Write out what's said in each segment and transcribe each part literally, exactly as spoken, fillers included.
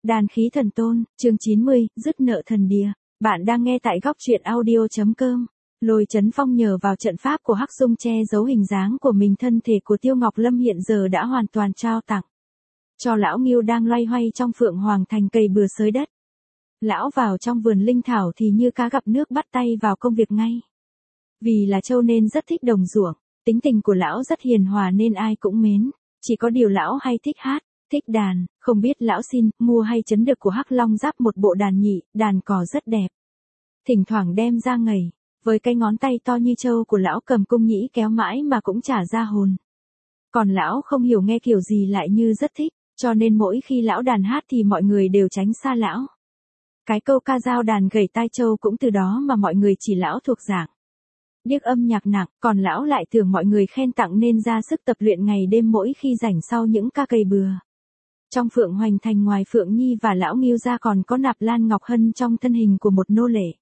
Đàn khí thần tôn, chương chín mươi, dứt nợ thần đìa. Bạn đang nghe tại góc truyện audio.com. Lôi Chấn Phong nhờ vào trận pháp của Hắc Dung che giấu hình dáng của mình, thân thể của Tiêu Ngọc Lâm hiện giờ đã hoàn toàn trao tặng cho lão Ngưu đang loay hoay trong Phượng Hoàng Thành cày bừa xới đất. Lão vào trong vườn linh thảo thì như cá gặp nước, bắt tay vào công việc ngay. Vì là trâu nên rất thích đồng ruộng, tính tình của lão rất hiền hòa nên ai cũng mến, chỉ có điều lão hay thích hát, thích đàn, không biết lão xin, mua hay chấn được của Hắc Long Giáp một bộ đàn nhị, đàn cò rất đẹp. Thỉnh thoảng đem ra ngầy, với cái ngón tay to như trâu của lão cầm cung nhĩ kéo mãi mà cũng chả ra hồn. Còn lão không hiểu nghe kiểu gì lại như rất thích, cho nên mỗi khi lão đàn hát thì mọi người đều tránh xa lão. Cái câu ca dao đàn gầy tai trâu cũng từ đó mà mọi người chỉ lão thuộc dạng điếc âm nhạc nặng, còn lão lại tưởng mọi người khen tặng nên ra sức tập luyện ngày đêm mỗi khi rảnh sau những ca cày bừa. Trong Phượng Hoành Thành ngoài Phượng Nhi và lão Ngưu ra còn có Nạp Lan Ngọc Hân trong thân hình của một nô lệ.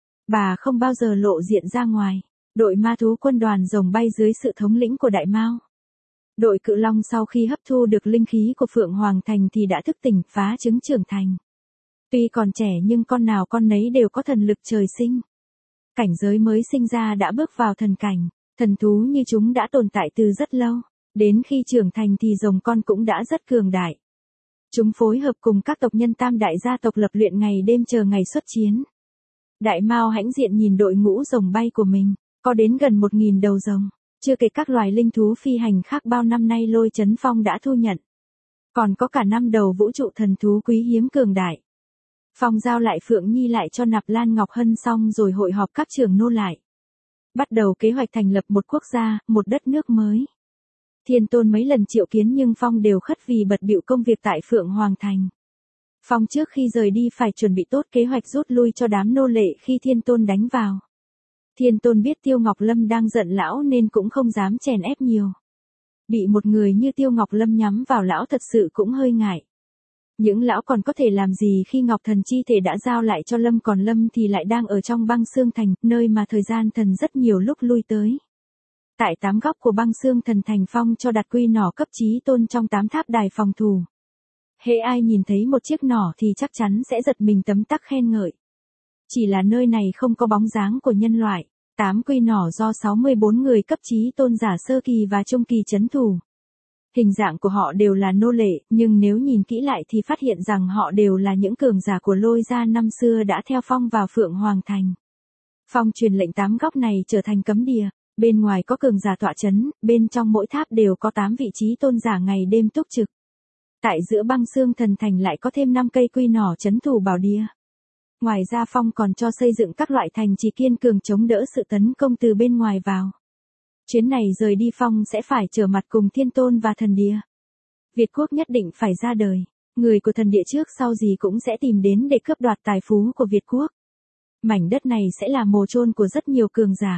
Bà không bao giờ lộ diện ra ngoài. Đội ma thú quân đoàn rồng bay dưới sự thống lĩnh của Đại Mao. Đội Cự Long sau khi hấp thu được linh khí của Phượng Hoàng Thành thì đã thức tỉnh, phá trứng trưởng thành. Tuy còn trẻ nhưng con nào con nấy đều có thần lực trời sinh. Cảnh giới mới sinh ra đã bước vào thần cảnh, thần thú như chúng đã tồn tại từ rất lâu. Đến khi trưởng thành thì rồng con cũng đã rất cường đại. Chúng phối hợp cùng các tộc nhân tam đại gia tộc lập luyện ngày đêm chờ ngày xuất chiến. Đại Mao hãnh diện nhìn đội ngũ rồng bay của mình, có đến gần một nghìn đầu rồng, chưa kể các loài linh thú phi hành khác bao năm nay Lôi Chấn Phong đã thu nhận. Còn có cả năm đầu vũ trụ thần thú quý hiếm cường đại. Phong giao lại Phượng Nhi lại cho Nạp Lan Ngọc Hân xong rồi hội họp các trưởng nô lại. Bắt đầu kế hoạch thành lập một quốc gia, một đất nước mới. Thiên Tôn mấy lần triệu kiến nhưng Phong đều khất vì bận bịu công việc tại Phượng Hoàng Thành. Phong trước khi rời đi phải chuẩn bị tốt kế hoạch rút lui cho đám nô lệ khi Thiên Tôn đánh vào. Thiên Tôn biết Tiêu Ngọc Lâm đang giận lão nên cũng không dám chèn ép nhiều. Bị một người như Tiêu Ngọc Lâm nhắm vào lão thật sự cũng hơi ngại. Những lão còn có thể làm gì khi Ngọc Thần chi thể đã giao lại cho Lâm, còn Lâm thì lại đang ở trong Băng Xương Thành, nơi mà thời gian thần rất nhiều lúc lui tới. Tại tám góc của Băng Xương Thần Thành, Phong cho đặt quy nỏ cấp chí tôn trong tám tháp đài phòng thủ. Hễ ai nhìn thấy một chiếc nỏ thì chắc chắn sẽ giật mình tấm tắc khen ngợi. Chỉ là nơi này không có bóng dáng của nhân loại. Tám quy nỏ do sáu mươi bốn người cấp chí tôn giả sơ kỳ và trung kỳ trấn thủ. Hình dạng của họ đều là nô lệ, nhưng nếu nhìn kỹ lại thì phát hiện rằng họ đều là những cường giả của Lôi gia năm xưa đã theo Phong vào Phượng Hoàng Thành. Phong truyền lệnh tám góc này trở thành cấm địa, bên ngoài có cường giả tọa trấn, bên trong mỗi tháp đều có tám vị trí tôn giả ngày đêm túc trực. Tại giữa Băng Xương Thần Thành lại có thêm năm cây quy nỏ trấn thủ bảo địa. Ngoài ra Phong còn cho xây dựng các loại thành trì kiên cường chống đỡ sự tấn công từ bên ngoài vào. Chuyến này rời đi Phong sẽ phải trở mặt cùng Thiên Tôn và thần địa. Việt quốc nhất định phải ra đời. Người của thần địa trước sau gì cũng sẽ tìm đến để cướp đoạt tài phú của Việt quốc. Mảnh đất này sẽ là mồ chôn của rất nhiều cường giả.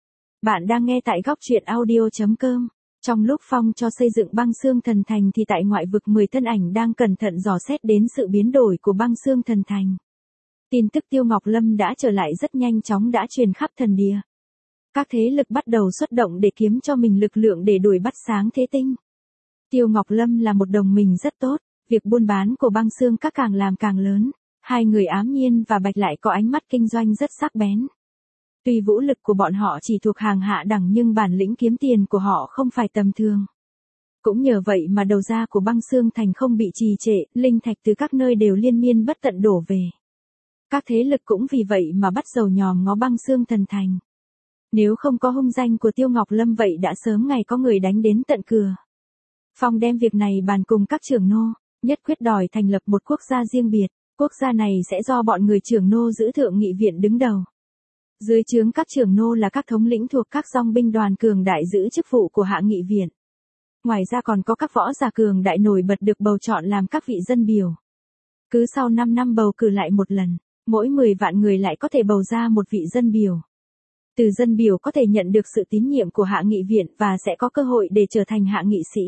Bạn đang nghe tại góc truyện audio.com. Trong lúc Phong cho xây dựng Băng Xương Thần Thành thì tại ngoại vực mười thân ảnh đang cẩn thận dò xét đến sự biến đổi của Băng Xương Thần Thành. Tin tức Tiêu Ngọc Lâm đã trở lại rất nhanh chóng đã truyền khắp thần địa. Các thế lực bắt đầu xuất động để kiếm cho mình lực lượng để đuổi bắt Sáng Thế Tinh. Tiêu Ngọc Lâm là một đồng minh rất tốt, việc buôn bán của Băng Xương các càng làm càng lớn. Hai người Ám Nhiên và Bạch lại có ánh mắt kinh doanh rất sắc bén. Tuy vũ lực của bọn họ chỉ thuộc hàng hạ đẳng nhưng bản lĩnh kiếm tiền của họ không phải tầm thường. Cũng nhờ vậy mà đầu ra của Băng Xương Thành không bị trì trệ, linh thạch từ các nơi đều liên miên bất tận đổ về. Các thế lực cũng vì vậy mà bắt đầu nhòm ngó Băng Xương Thần Thành. Nếu không có hung danh của Tiêu Ngọc Lâm vậy đã sớm ngày có người đánh đến tận cửa. Phong đem việc này bàn cùng các trưởng nô, nhất quyết đòi thành lập một quốc gia riêng biệt. Quốc gia này sẽ do bọn người trưởng nô giữ thượng nghị viện đứng đầu. Dưới trướng các trưởng nô là các thống lĩnh thuộc các dòng binh đoàn cường đại giữ chức vụ của hạ nghị viện. Ngoài ra còn có các võ giả cường đại nổi bật được bầu chọn làm các vị dân biểu. Cứ sau năm năm bầu cử lại một lần, mỗi mười vạn người lại có thể bầu ra một vị dân biểu. Từ dân biểu có thể nhận được sự tín nhiệm của hạ nghị viện và sẽ có cơ hội để trở thành hạ nghị sĩ.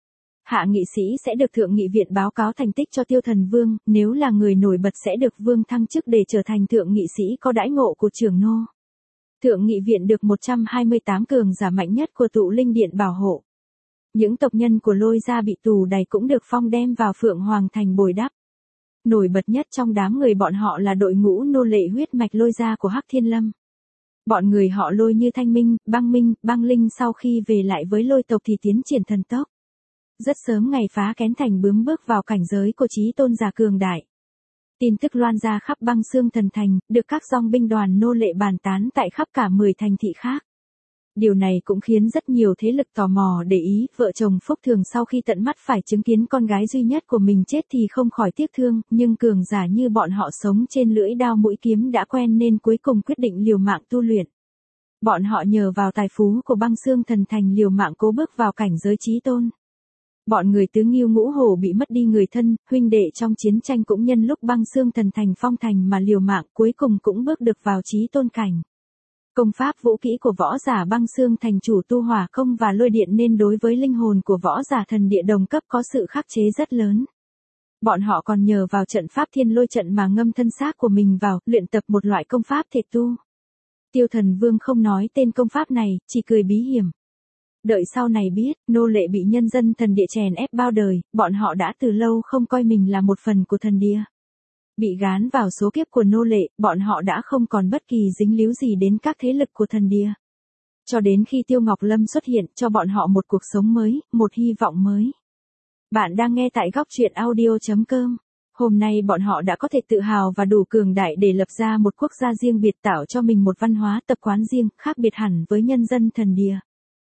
Hạ nghị sĩ sẽ được thượng nghị viện báo cáo thành tích cho Tiêu Thần Vương, nếu là người nổi bật sẽ được vương thăng chức để trở thành thượng nghị sĩ có đãi ngộ của trưởng nô. Thượng nghị viện được một trăm hai mươi tám cường giả mạnh nhất của tụ linh điện bảo hộ. Những tộc nhân của Lôi gia bị tù đày cũng được Phong đem vào Phượng Hoàng Thành bồi đắp. Nổi bật nhất trong đám người bọn họ là đội ngũ nô lệ huyết mạch Lôi gia của Hắc Thiên Lâm. Bọn người họ Lôi như Thanh Minh, Băng Minh, Băng Linh sau khi về lại với Lôi tộc thì tiến triển thần tốc. Rất sớm ngày phá kén thành bướm bước vào cảnh giới của chí tôn giả cường đại. Tin tức loan ra khắp Băng Xương Thần Thành, được các dòng binh đoàn nô lệ bàn tán tại khắp cả mười thành thị khác. Điều này cũng khiến rất nhiều thế lực tò mò để ý, vợ chồng Phúc Thường sau khi tận mắt phải chứng kiến con gái duy nhất của mình chết thì không khỏi tiếc thương, nhưng cường giả như bọn họ sống trên lưỡi đao mũi kiếm đã quen nên cuối cùng quyết định liều mạng tu luyện. Bọn họ nhờ vào tài phú của Băng Xương Thần Thành liều mạng cố bước vào cảnh giới chí tôn. Bọn người tứ Ngưu Ngũ Hổ bị mất đi người thân, huynh đệ trong chiến tranh cũng nhân lúc Băng Xương Thần Thành phong thành mà liều mạng cuối cùng cũng bước được vào chí tôn cảnh. Công pháp vũ kỹ của võ giả Băng Xương Thành chủ tu hỏa công và lôi điện nên đối với linh hồn của võ giả thần địa đồng cấp có sự khắc chế rất lớn. Bọn họ còn nhờ vào trận pháp thiên lôi trận mà ngâm thân xác của mình vào, luyện tập một loại công pháp thể tu. Tiêu Thần Vương không nói tên công pháp này, chỉ cười bí hiểm. Đợi sau này biết, nô lệ bị nhân dân thần địa chèn ép bao đời, bọn họ đã từ lâu không coi mình là một phần của thần địa. Bị gán vào số kiếp của nô lệ, bọn họ đã không còn bất kỳ dính líu gì đến các thế lực của thần địa. Cho đến khi Tiêu Ngọc Lâm xuất hiện cho bọn họ một cuộc sống mới, một hy vọng mới. Bạn đang nghe tại góc truyện audio chấm com. Hôm nay bọn họ đã có thể tự hào và đủ cường đại để lập ra một quốc gia riêng biệt, tạo cho mình một văn hóa tập quán riêng, khác biệt hẳn với nhân dân thần địa.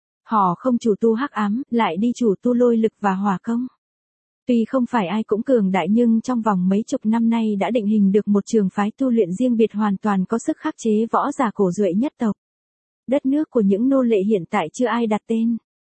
Họ không chủ tu hắc ám, lại đi chủ tu lôi lực và hỏa công. Tuy không phải ai cũng cường đại nhưng trong vòng mấy chục năm nay đã định hình được một trường phái tu luyện riêng biệt hoàn toàn có sức khắc chế võ giả cổ duệ nhất tộc. Đất nước của những nô lệ hiện tại chưa ai đặt tên.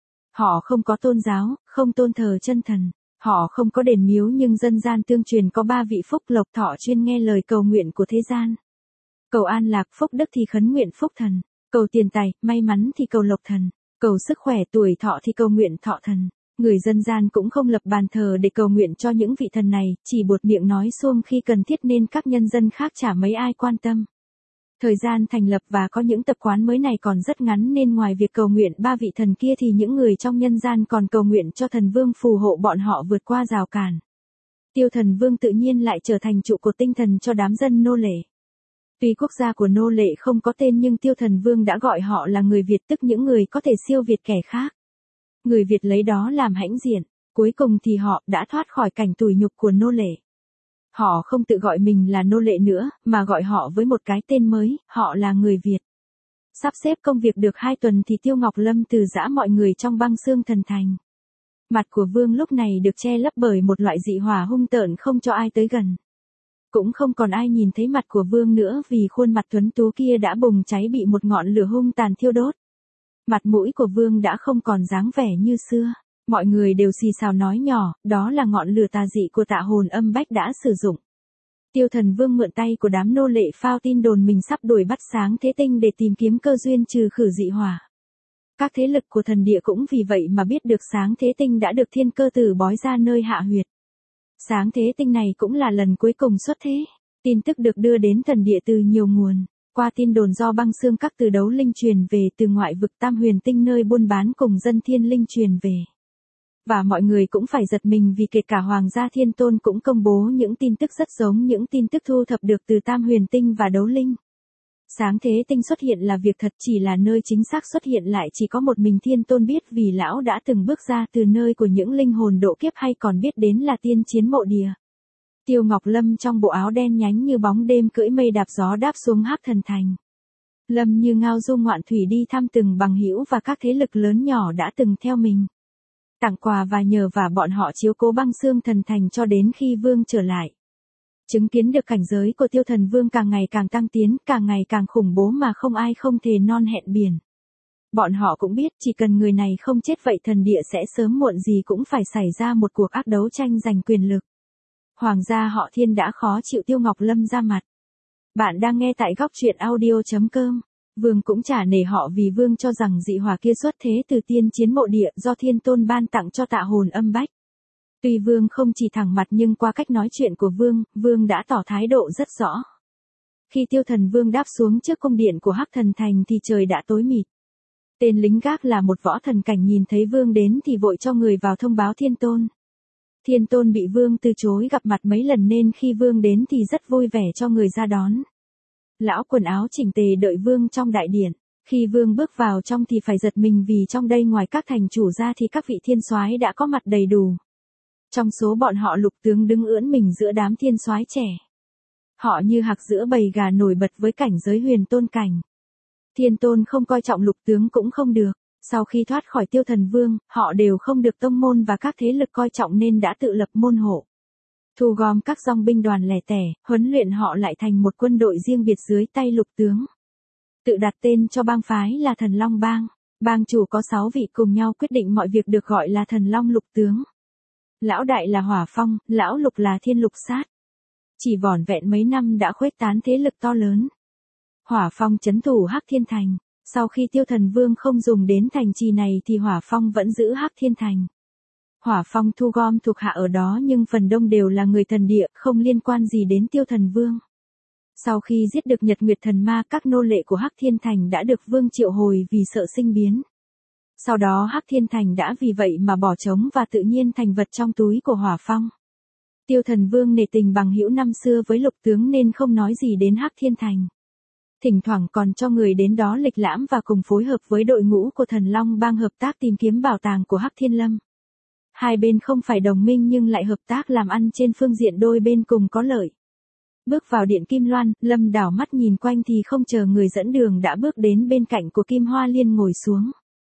Họ không có tôn giáo, không tôn thờ chân thần. Họ không có đền miếu nhưng dân gian tương truyền có ba vị phúc lộc thọ chuyên nghe lời cầu nguyện của thế gian. Cầu an lạc phúc đức thì khấn nguyện phúc thần. Cầu tiền tài, may mắn thì cầu lộc thần. Cầu sức khỏe tuổi thọ thì cầu nguyện thọ thần. Người dân gian cũng không lập bàn thờ để cầu nguyện cho những vị thần này, chỉ buột miệng nói xuông khi cần thiết nên các nhân dân khác chả mấy ai quan tâm. Thời gian thành lập và có những tập quán mới này còn rất ngắn nên ngoài việc cầu nguyện ba vị thần kia thì những người trong nhân gian còn cầu nguyện cho thần vương phù hộ bọn họ vượt qua rào cản. Tiêu Thần Vương tự nhiên lại trở thành trụ cột tinh thần cho đám dân nô lệ. Tuy quốc gia của nô lệ không có tên nhưng Tiêu Thần Vương đã gọi họ là người Việt, tức những người có thể siêu việt kẻ khác. Người Việt lấy đó làm hãnh diện, cuối cùng thì họ đã thoát khỏi cảnh tủi nhục của nô lệ. Họ không tự gọi mình là nô lệ nữa, mà gọi họ với một cái tên mới, họ là người Việt. Sắp xếp công việc được hai tuần thì Tiêu Ngọc Lâm từ giã mọi người trong Băng Xương Thần Thành. Mặt của Vương lúc này được che lấp bởi một loại dị hỏa hung tợn không cho ai tới gần. Cũng không còn ai nhìn thấy mặt của Vương nữa vì khuôn mặt tuấn tú kia đã bùng cháy bị một ngọn lửa hung tàn thiêu đốt. Mặt mũi của Vương đã không còn dáng vẻ như xưa. Mọi người đều xì xào nói nhỏ, đó là ngọn lửa tà dị của Tạ Hồn Âm Bách đã sử dụng. Tiêu Thần Vương mượn tay của đám nô lệ phao tin đồn mình sắp đuổi bắt Sáng Thế Tinh để tìm kiếm cơ duyên trừ khử dị hỏa. Các thế lực của thần địa cũng vì vậy mà biết được Sáng Thế Tinh đã được Thiên Cơ Tử bói ra nơi hạ huyệt. Sáng Thế Tinh này cũng là lần cuối cùng xuất thế. Tin tức được đưa đến thần địa từ nhiều nguồn. Qua tin đồn do Băng Xương các từ đấu linh truyền về từ ngoại vực Tam Huyền Tinh nơi buôn bán cùng dân thiên linh truyền về. Và mọi người cũng phải giật mình vì kể cả Hoàng gia Thiên Tôn cũng công bố những tin tức rất giống những tin tức thu thập được từ Tam Huyền Tinh và đấu linh. Sáng Thế Tinh xuất hiện là việc thật, chỉ là nơi chính xác xuất hiện lại chỉ có một mình Thiên Tôn biết vì lão đã từng bước ra từ nơi của những linh hồn độ kiếp hay còn biết đến là tiên chiến mộ địa. Tiêu Ngọc Lâm trong bộ áo đen nhánh như bóng đêm cưỡi mây đạp gió đáp xuống Hắc Thần Thành. Lâm Như Ngao du ngoạn thủy đi thăm từng bằng hữu và các thế lực lớn nhỏ đã từng theo mình. Tặng quà và nhờ và bọn họ chiếu cố Băng Xương Thần Thành cho đến khi Vương trở lại. Chứng kiến được cảnh giới của Tiêu Thần Vương càng ngày càng tăng tiến, càng ngày càng khủng bố mà không ai không thề non hẹn biển. Bọn họ cũng biết chỉ cần người này không chết vậy thần địa sẽ sớm muộn gì cũng phải xảy ra một cuộc ác đấu tranh giành quyền lực. Hoàng gia họ Thiên đã khó chịu Tiêu Ngọc Lâm ra mặt. Bạn đang nghe tại góc truyện audio chấm com. Vương cũng chả nể họ vì Vương cho rằng dị hỏa kia xuất thế từ tiên chiến mộ địa do Thiên Tôn ban tặng cho Tạ Hồn Âm Bách. Tuy Vương không chỉ thẳng mặt nhưng qua cách nói chuyện của Vương, Vương đã tỏ thái độ rất rõ. Khi Tiêu Thần Vương đáp xuống trước cung điện của Hắc Thần Thành thì trời đã tối mịt. Tên lính gác là một võ thần cảnh nhìn thấy Vương đến thì vội cho người vào thông báo Thiên Tôn. Thiên Tôn bị vương từ chối gặp mặt mấy lần nên khi vương đến thì rất vui vẻ cho người ra đón. Lão quần áo chỉnh tề đợi vương trong đại điện. Khi vương bước vào trong thì phải giật mình vì trong đây ngoài các thành chủ ra thì các vị thiên soái đã có mặt đầy đủ. Trong số bọn họ Lục tướng đứng ưỡn mình giữa đám thiên soái trẻ. Họ như hạc giữa bầy gà nổi bật với cảnh giới huyền tôn cảnh. Thiên Tôn không coi trọng Lục tướng cũng không được. Sau khi thoát khỏi Tiêu Thần Vương, họ đều không được tông môn và các thế lực coi trọng nên đã tự lập môn hộ. Thu gom các dòng binh đoàn lẻ tẻ, huấn luyện họ lại thành một quân đội riêng biệt dưới tay Lục tướng. Tự đặt tên cho bang phái là Thần Long Bang. Bang chủ có sáu vị cùng nhau quyết định mọi việc được gọi là Thần Long Lục tướng. Lão đại là Hỏa Phong, lão lục là Thiên Lục Sát. Chỉ vỏn vẹn mấy năm đã khuếch tán thế lực to lớn. Hỏa Phong trấn thủ Hắc Thiên Thành. Sau khi Tiêu Thần Vương không dùng đến thành trì này thì Hỏa Phong vẫn giữ Hắc Thiên Thành. Hỏa Phong thu gom thuộc hạ ở đó nhưng phần đông đều là người thần địa, không liên quan gì đến Tiêu Thần Vương. Sau khi giết được Nhật Nguyệt Thần Ma, các nô lệ của Hắc Thiên Thành đã được Vương triệu hồi vì sợ sinh biến. Sau đó Hắc Thiên Thành đã vì vậy mà bỏ trống và tự nhiên thành vật trong túi của Hỏa Phong. Tiêu Thần Vương nể tình bằng hữu năm xưa với Lục tướng nên không nói gì đến Hắc Thiên Thành. Thỉnh thoảng còn cho người đến đó lịch lãm và cùng phối hợp với đội ngũ của Thần Long Bang hợp tác tìm kiếm bảo tàng của Hắc Thiên Lâm. Hai bên không phải đồng minh nhưng lại hợp tác làm ăn trên phương diện đôi bên cùng có lợi. Bước vào điện Kim Loan, Lâm đảo mắt nhìn quanh thì không chờ người dẫn đường đã bước đến bên cạnh của Kim Hoa Liên ngồi xuống.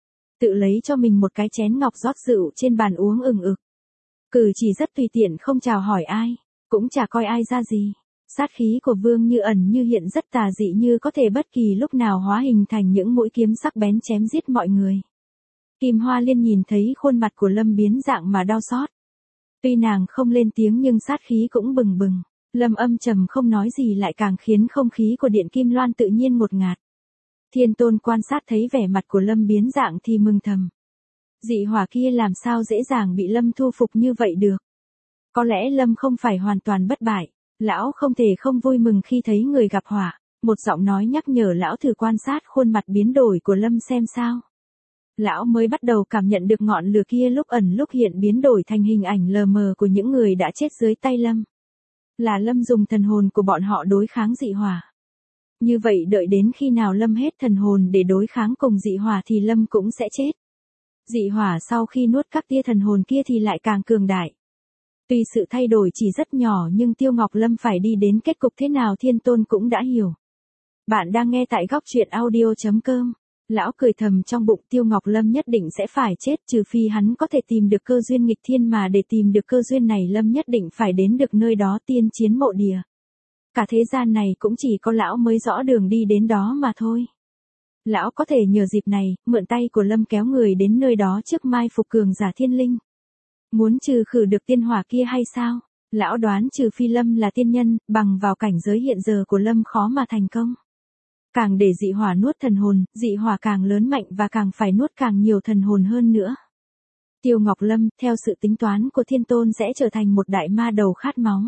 Tự lấy cho mình một cái chén ngọc rót rượu trên bàn uống ừng ực. Cử chỉ rất tùy tiện không chào hỏi ai, cũng chả coi ai ra gì. Sát khí của Vương như ẩn như hiện rất tà dị như có thể bất kỳ lúc nào hóa hình thành những mũi kiếm sắc bén chém giết mọi người. Kim Hoa Liên nhìn thấy khuôn mặt của Lâm biến dạng mà đau xót. Tuy nàng không lên tiếng nhưng sát khí cũng bừng bừng. Lâm âm trầm không nói gì lại càng khiến không khí của điện Kim Loan tự nhiên ngột ngạt. Thiên Tôn quan sát thấy vẻ mặt của Lâm biến dạng thì mừng thầm. Dị hỏa kia làm sao dễ dàng bị Lâm thu phục như vậy được. Có lẽ Lâm không phải hoàn toàn bất bại. Lão không thể không vui mừng khi thấy người gặp hỏa. Một giọng nói nhắc nhở lão thử quan sát khuôn mặt biến đổi của Lâm xem sao. Lão mới bắt đầu cảm nhận được ngọn lửa kia lúc ẩn lúc hiện biến đổi thành hình ảnh lờ mờ của những người đã chết dưới tay Lâm. Là Lâm dùng thần hồn của bọn họ đối kháng dị hỏa. Như vậy đợi đến khi nào Lâm hết thần hồn để đối kháng cùng dị hỏa thì Lâm cũng sẽ chết. Dị hỏa sau khi nuốt các tia thần hồn kia thì lại càng cường đại. Tuy sự thay đổi chỉ rất nhỏ nhưng Tiêu Ngọc Lâm phải đi đến kết cục thế nào Thiên Tôn cũng đã hiểu. Bạn đang nghe tại góc truyện audio chấm com. Lão cười thầm trong bụng Tiêu Ngọc Lâm nhất định sẽ phải chết trừ phi hắn có thể tìm được cơ duyên nghịch thiên mà để tìm được cơ duyên này Lâm nhất định phải đến được nơi đó tiên chiến mộ địa. Cả thế gian này cũng chỉ có lão mới rõ đường đi đến đó mà thôi. Lão có thể nhờ dịp này, mượn tay của Lâm kéo người đến nơi đó trước mai phục cường giả thiên linh. Muốn trừ khử được tiên hỏa kia hay sao? Lão đoán trừ phi Lâm là tiên nhân, bằng vào cảnh giới hiện giờ của Lâm khó mà thành công. Càng để dị hỏa nuốt thần hồn, dị hỏa càng lớn mạnh và càng phải nuốt càng nhiều thần hồn hơn nữa. Tiêu Ngọc Lâm, theo sự tính toán của Thiên Tôn sẽ trở thành một đại ma đầu khát máu.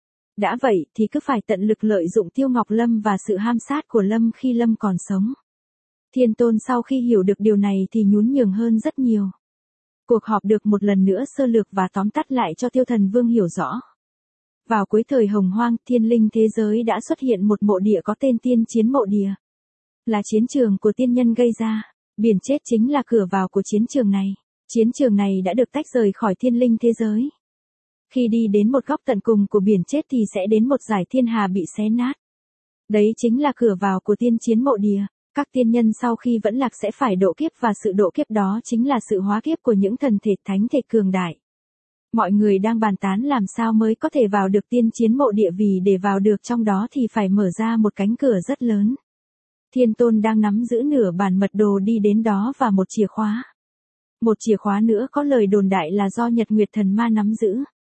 Đã vậy thì cứ phải tận lực lợi dụng Tiêu Ngọc Lâm và sự ham sát của Lâm khi Lâm còn sống. Thiên Tôn sau khi hiểu được điều này thì nhún nhường hơn rất nhiều. Cuộc họp được một lần nữa sơ lược và tóm tắt lại cho Tiêu Thần Vương hiểu rõ. Vào cuối thời Hồng Hoang, thiên linh thế giới đã xuất hiện một mộ địa có tên Tiên Chiến Mộ Địa. Là chiến trường của tiên nhân gây ra. Biển chết chính là cửa vào của chiến trường này. Chiến trường này đã được tách rời khỏi thiên linh thế giới. Khi đi đến một góc tận cùng của biển chết thì sẽ đến một dải thiên hà bị xé nát. Đấy chính là cửa vào của Tiên Chiến Mộ Địa. Các tiên nhân sau khi vẫn lạc sẽ phải độ kiếp và sự độ kiếp đó chính là sự hóa kiếp của những thần thể thánh thể cường đại. Mọi người đang bàn tán làm sao mới có thể vào được Tiên Chiến Mộ Địa vì để vào được trong đó thì phải mở ra một cánh cửa rất lớn. Thiên Tôn đang nắm giữ nửa bản mật đồ đi đến đó và một chìa khóa. Một chìa khóa nữa có lời đồn đại là do Nhật Nguyệt Thần Ma nắm giữ.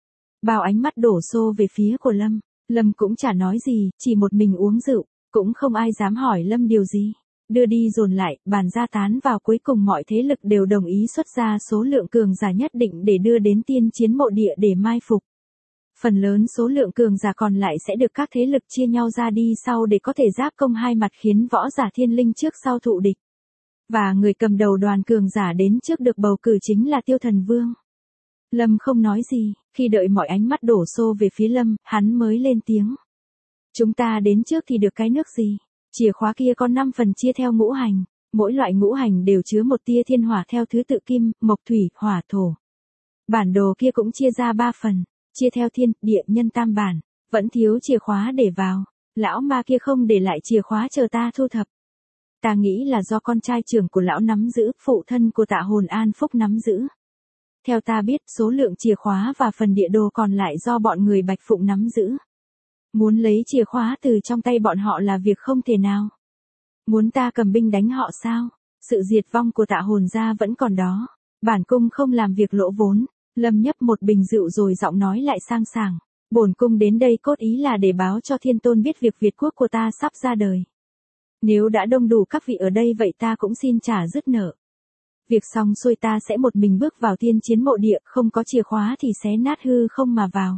Bao ánh mắt đổ xô về phía của Lâm. Lâm cũng chả nói gì, chỉ một mình uống rượu, cũng không ai dám hỏi Lâm điều gì. Đưa đi dồn lại, bàn ra tán vào cuối cùng mọi thế lực đều đồng ý xuất ra số lượng cường giả nhất định để đưa đến Tiên Chiến Mộ Địa để mai phục. Phần lớn số lượng cường giả còn lại sẽ được các thế lực chia nhau ra đi sau để có thể giáp công hai mặt khiến võ giả thiên linh trước sau thụ địch. Và người cầm đầu đoàn cường giả đến trước được bầu cử chính là Tiêu Thần Vương. Lâm không nói gì, khi đợi mọi ánh mắt đổ xô về phía Lâm, hắn mới lên tiếng. Chúng ta đến trước thì được cái nước gì? Chìa khóa kia có năm phần chia theo ngũ hành, mỗi loại ngũ hành đều chứa một tia thiên hỏa theo thứ tự kim, mộc thủy, hỏa thổ. Bản đồ kia cũng chia ra ba phần, chia theo thiên, địa, nhân tam bản, vẫn thiếu chìa khóa để vào. Lão ma kia không để lại chìa khóa chờ ta thu thập. Ta nghĩ là do con trai trưởng của lão nắm giữ, phụ thân của Tạ Hồn An Phúc nắm giữ. Theo ta biết, số lượng chìa khóa và phần địa đồ còn lại do bọn người Bạch Phụng nắm giữ. Muốn lấy chìa khóa từ trong tay bọn họ là việc không thể nào. Muốn ta cầm binh đánh họ sao? Sự diệt vong của Tạ Hồn gia vẫn còn đó. Bản cung không làm việc lỗ vốn. Lâm nhấp một bình rượu rồi giọng nói lại sang sảng. Bổn cung đến đây cốt ý là để báo cho Thiên Tôn biết việc Việt quốc của ta sắp ra đời. Nếu đã đông đủ các vị ở đây vậy ta cũng xin trả dứt nợ. Việc xong xuôi ta sẽ một mình bước vào tiên chiến mộ địa, không có chìa khóa thì xé nát hư không mà vào.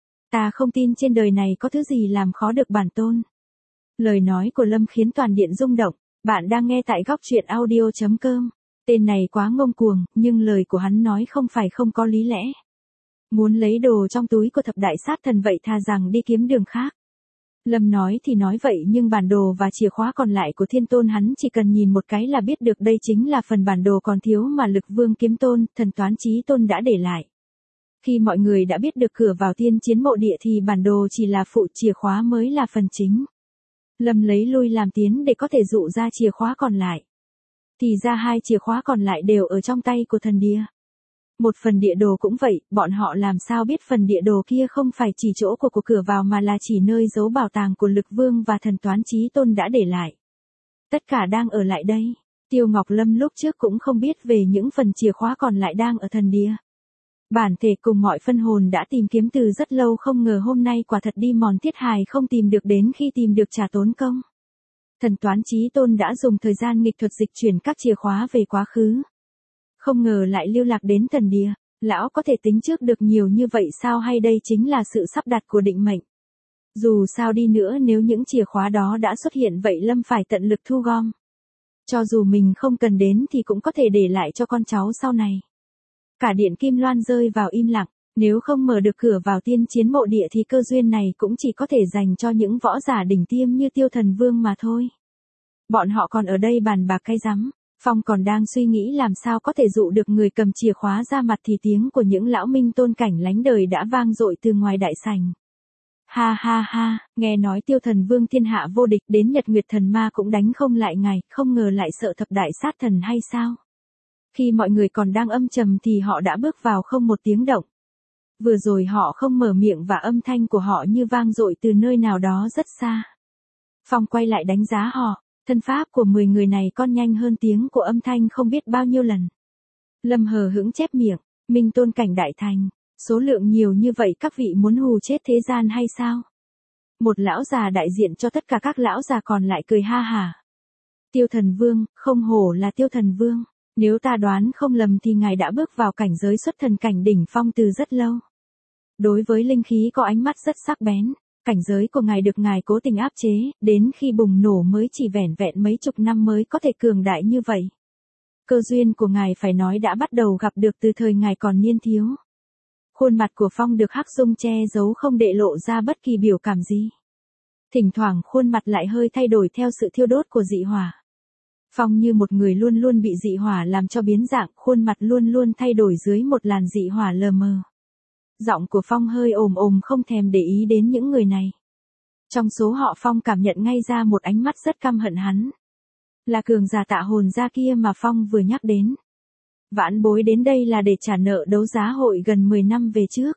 Ta không tin trên đời này có thứ gì làm khó được bản tôn. Lời nói của Lâm khiến toàn điện rung động. Bạn đang nghe tại góc truyện audio chấm com. Tên này quá ngông cuồng, nhưng lời của hắn nói không phải không có lý lẽ. Muốn lấy đồ trong túi của thập đại sát thần vậy thà rằng đi kiếm đường khác. Lâm nói thì nói vậy nhưng bản đồ và chìa khóa còn lại của Thiên Tôn hắn chỉ cần nhìn một cái là biết được đây chính là phần bản đồ còn thiếu mà Lực Vương Kiếm Tôn, Thần Toán Chí Tôn đã để lại. Khi mọi người đã biết được cửa vào tiên chiến mộ địa thì bản đồ chỉ là phụ, chìa khóa mới là phần chính. Lâm lấy lui làm tiến để có thể dụ ra chìa khóa còn lại. Thì ra hai chìa khóa còn lại đều ở trong tay của thần địa. Một phần địa đồ cũng vậy, bọn họ làm sao biết phần địa đồ kia không phải chỉ chỗ của của cửa vào mà là chỉ nơi giấu bảo tàng của Lực Vương và Thần Toán Chí Tôn đã để lại. Tất cả đang ở lại đây. Tiêu Ngọc Lâm lúc trước cũng không biết về những phần chìa khóa còn lại đang ở thần địa. Bản thể cùng mọi phân hồn đã tìm kiếm từ rất lâu, không ngờ hôm nay quả thật đi mòn thiết hài không tìm được, đến khi tìm được trả tốn công. Thần Toán Chí Tôn đã dùng thời gian nghịch thuật dịch chuyển các chìa khóa về quá khứ. Không ngờ lại lưu lạc đến thần địa. Lão có thể tính trước được nhiều như vậy sao, hay đây chính là sự sắp đặt của định mệnh? Dù sao đi nữa nếu những chìa khóa đó đã xuất hiện vậy Lâm phải tận lực thu gom. Cho dù mình không cần đến thì cũng có thể để lại cho con cháu sau này. Cả điện Kim Loan rơi vào im lặng. Nếu không mở được cửa vào tiên chiến mộ địa thì cơ duyên này cũng chỉ có thể dành cho những võ giả đỉnh tiêm như Tiêu Thần Vương mà thôi. Bọn họ còn ở đây bàn bạc cái rắm. Phong còn đang suy nghĩ làm sao có thể dụ được người cầm chìa khóa ra mặt thì tiếng của những lão minh tôn cảnh lánh đời đã vang dội từ ngoài đại sảnh. Ha ha ha, nghe nói Tiêu Thần Vương thiên hạ vô địch, đến Nhật Nguyệt Thần Ma cũng đánh không lại ngài, không ngờ lại sợ thập đại sát thần hay sao? Khi mọi người còn đang âm trầm thì họ đã bước vào không một tiếng động. Vừa rồi họ không mở miệng và âm thanh của họ như vang dội từ nơi nào đó rất xa. Phong quay lại đánh giá họ. Thân pháp của mười người này còn nhanh hơn tiếng của âm thanh không biết bao nhiêu lần. Lâm hờ hững chép miệng, Minh Tôn cảnh đại thành, số lượng nhiều như vậy các vị muốn hù chết thế gian hay sao? Một lão già đại diện cho tất cả các lão già còn lại cười ha hả. Tiêu Thần Vương, không hổ là Tiêu Thần Vương, nếu ta đoán không lầm thì ngài đã bước vào cảnh giới xuất thần cảnh đỉnh phong từ rất lâu. Đối với linh khí có ánh mắt rất sắc bén. Cảnh giới của ngài được ngài cố tình áp chế, đến khi bùng nổ mới chỉ vẻn vẹn mấy chục năm mới có thể cường đại như vậy. Cơ duyên của ngài phải nói đã bắt đầu gặp được từ thời ngài còn niên thiếu. Khuôn mặt của Phong được hắc dung che giấu không để lộ ra bất kỳ biểu cảm gì. Thỉnh thoảng khuôn mặt lại hơi thay đổi theo sự thiêu đốt của dị hỏa. Phong như một người luôn luôn bị dị hỏa làm cho biến dạng, khuôn mặt luôn luôn thay đổi dưới một làn dị hỏa lờ mờ. Giọng của Phong hơi ồm ồm không thèm để ý đến những người này. Trong số họ Phong cảm nhận ngay ra một ánh mắt rất căm hận hắn. Là cường giả Tạ Hồn gia kia mà Phong vừa nhắc đến. Vãn bối đến đây là để trả nợ đấu giá hội gần mười năm về trước.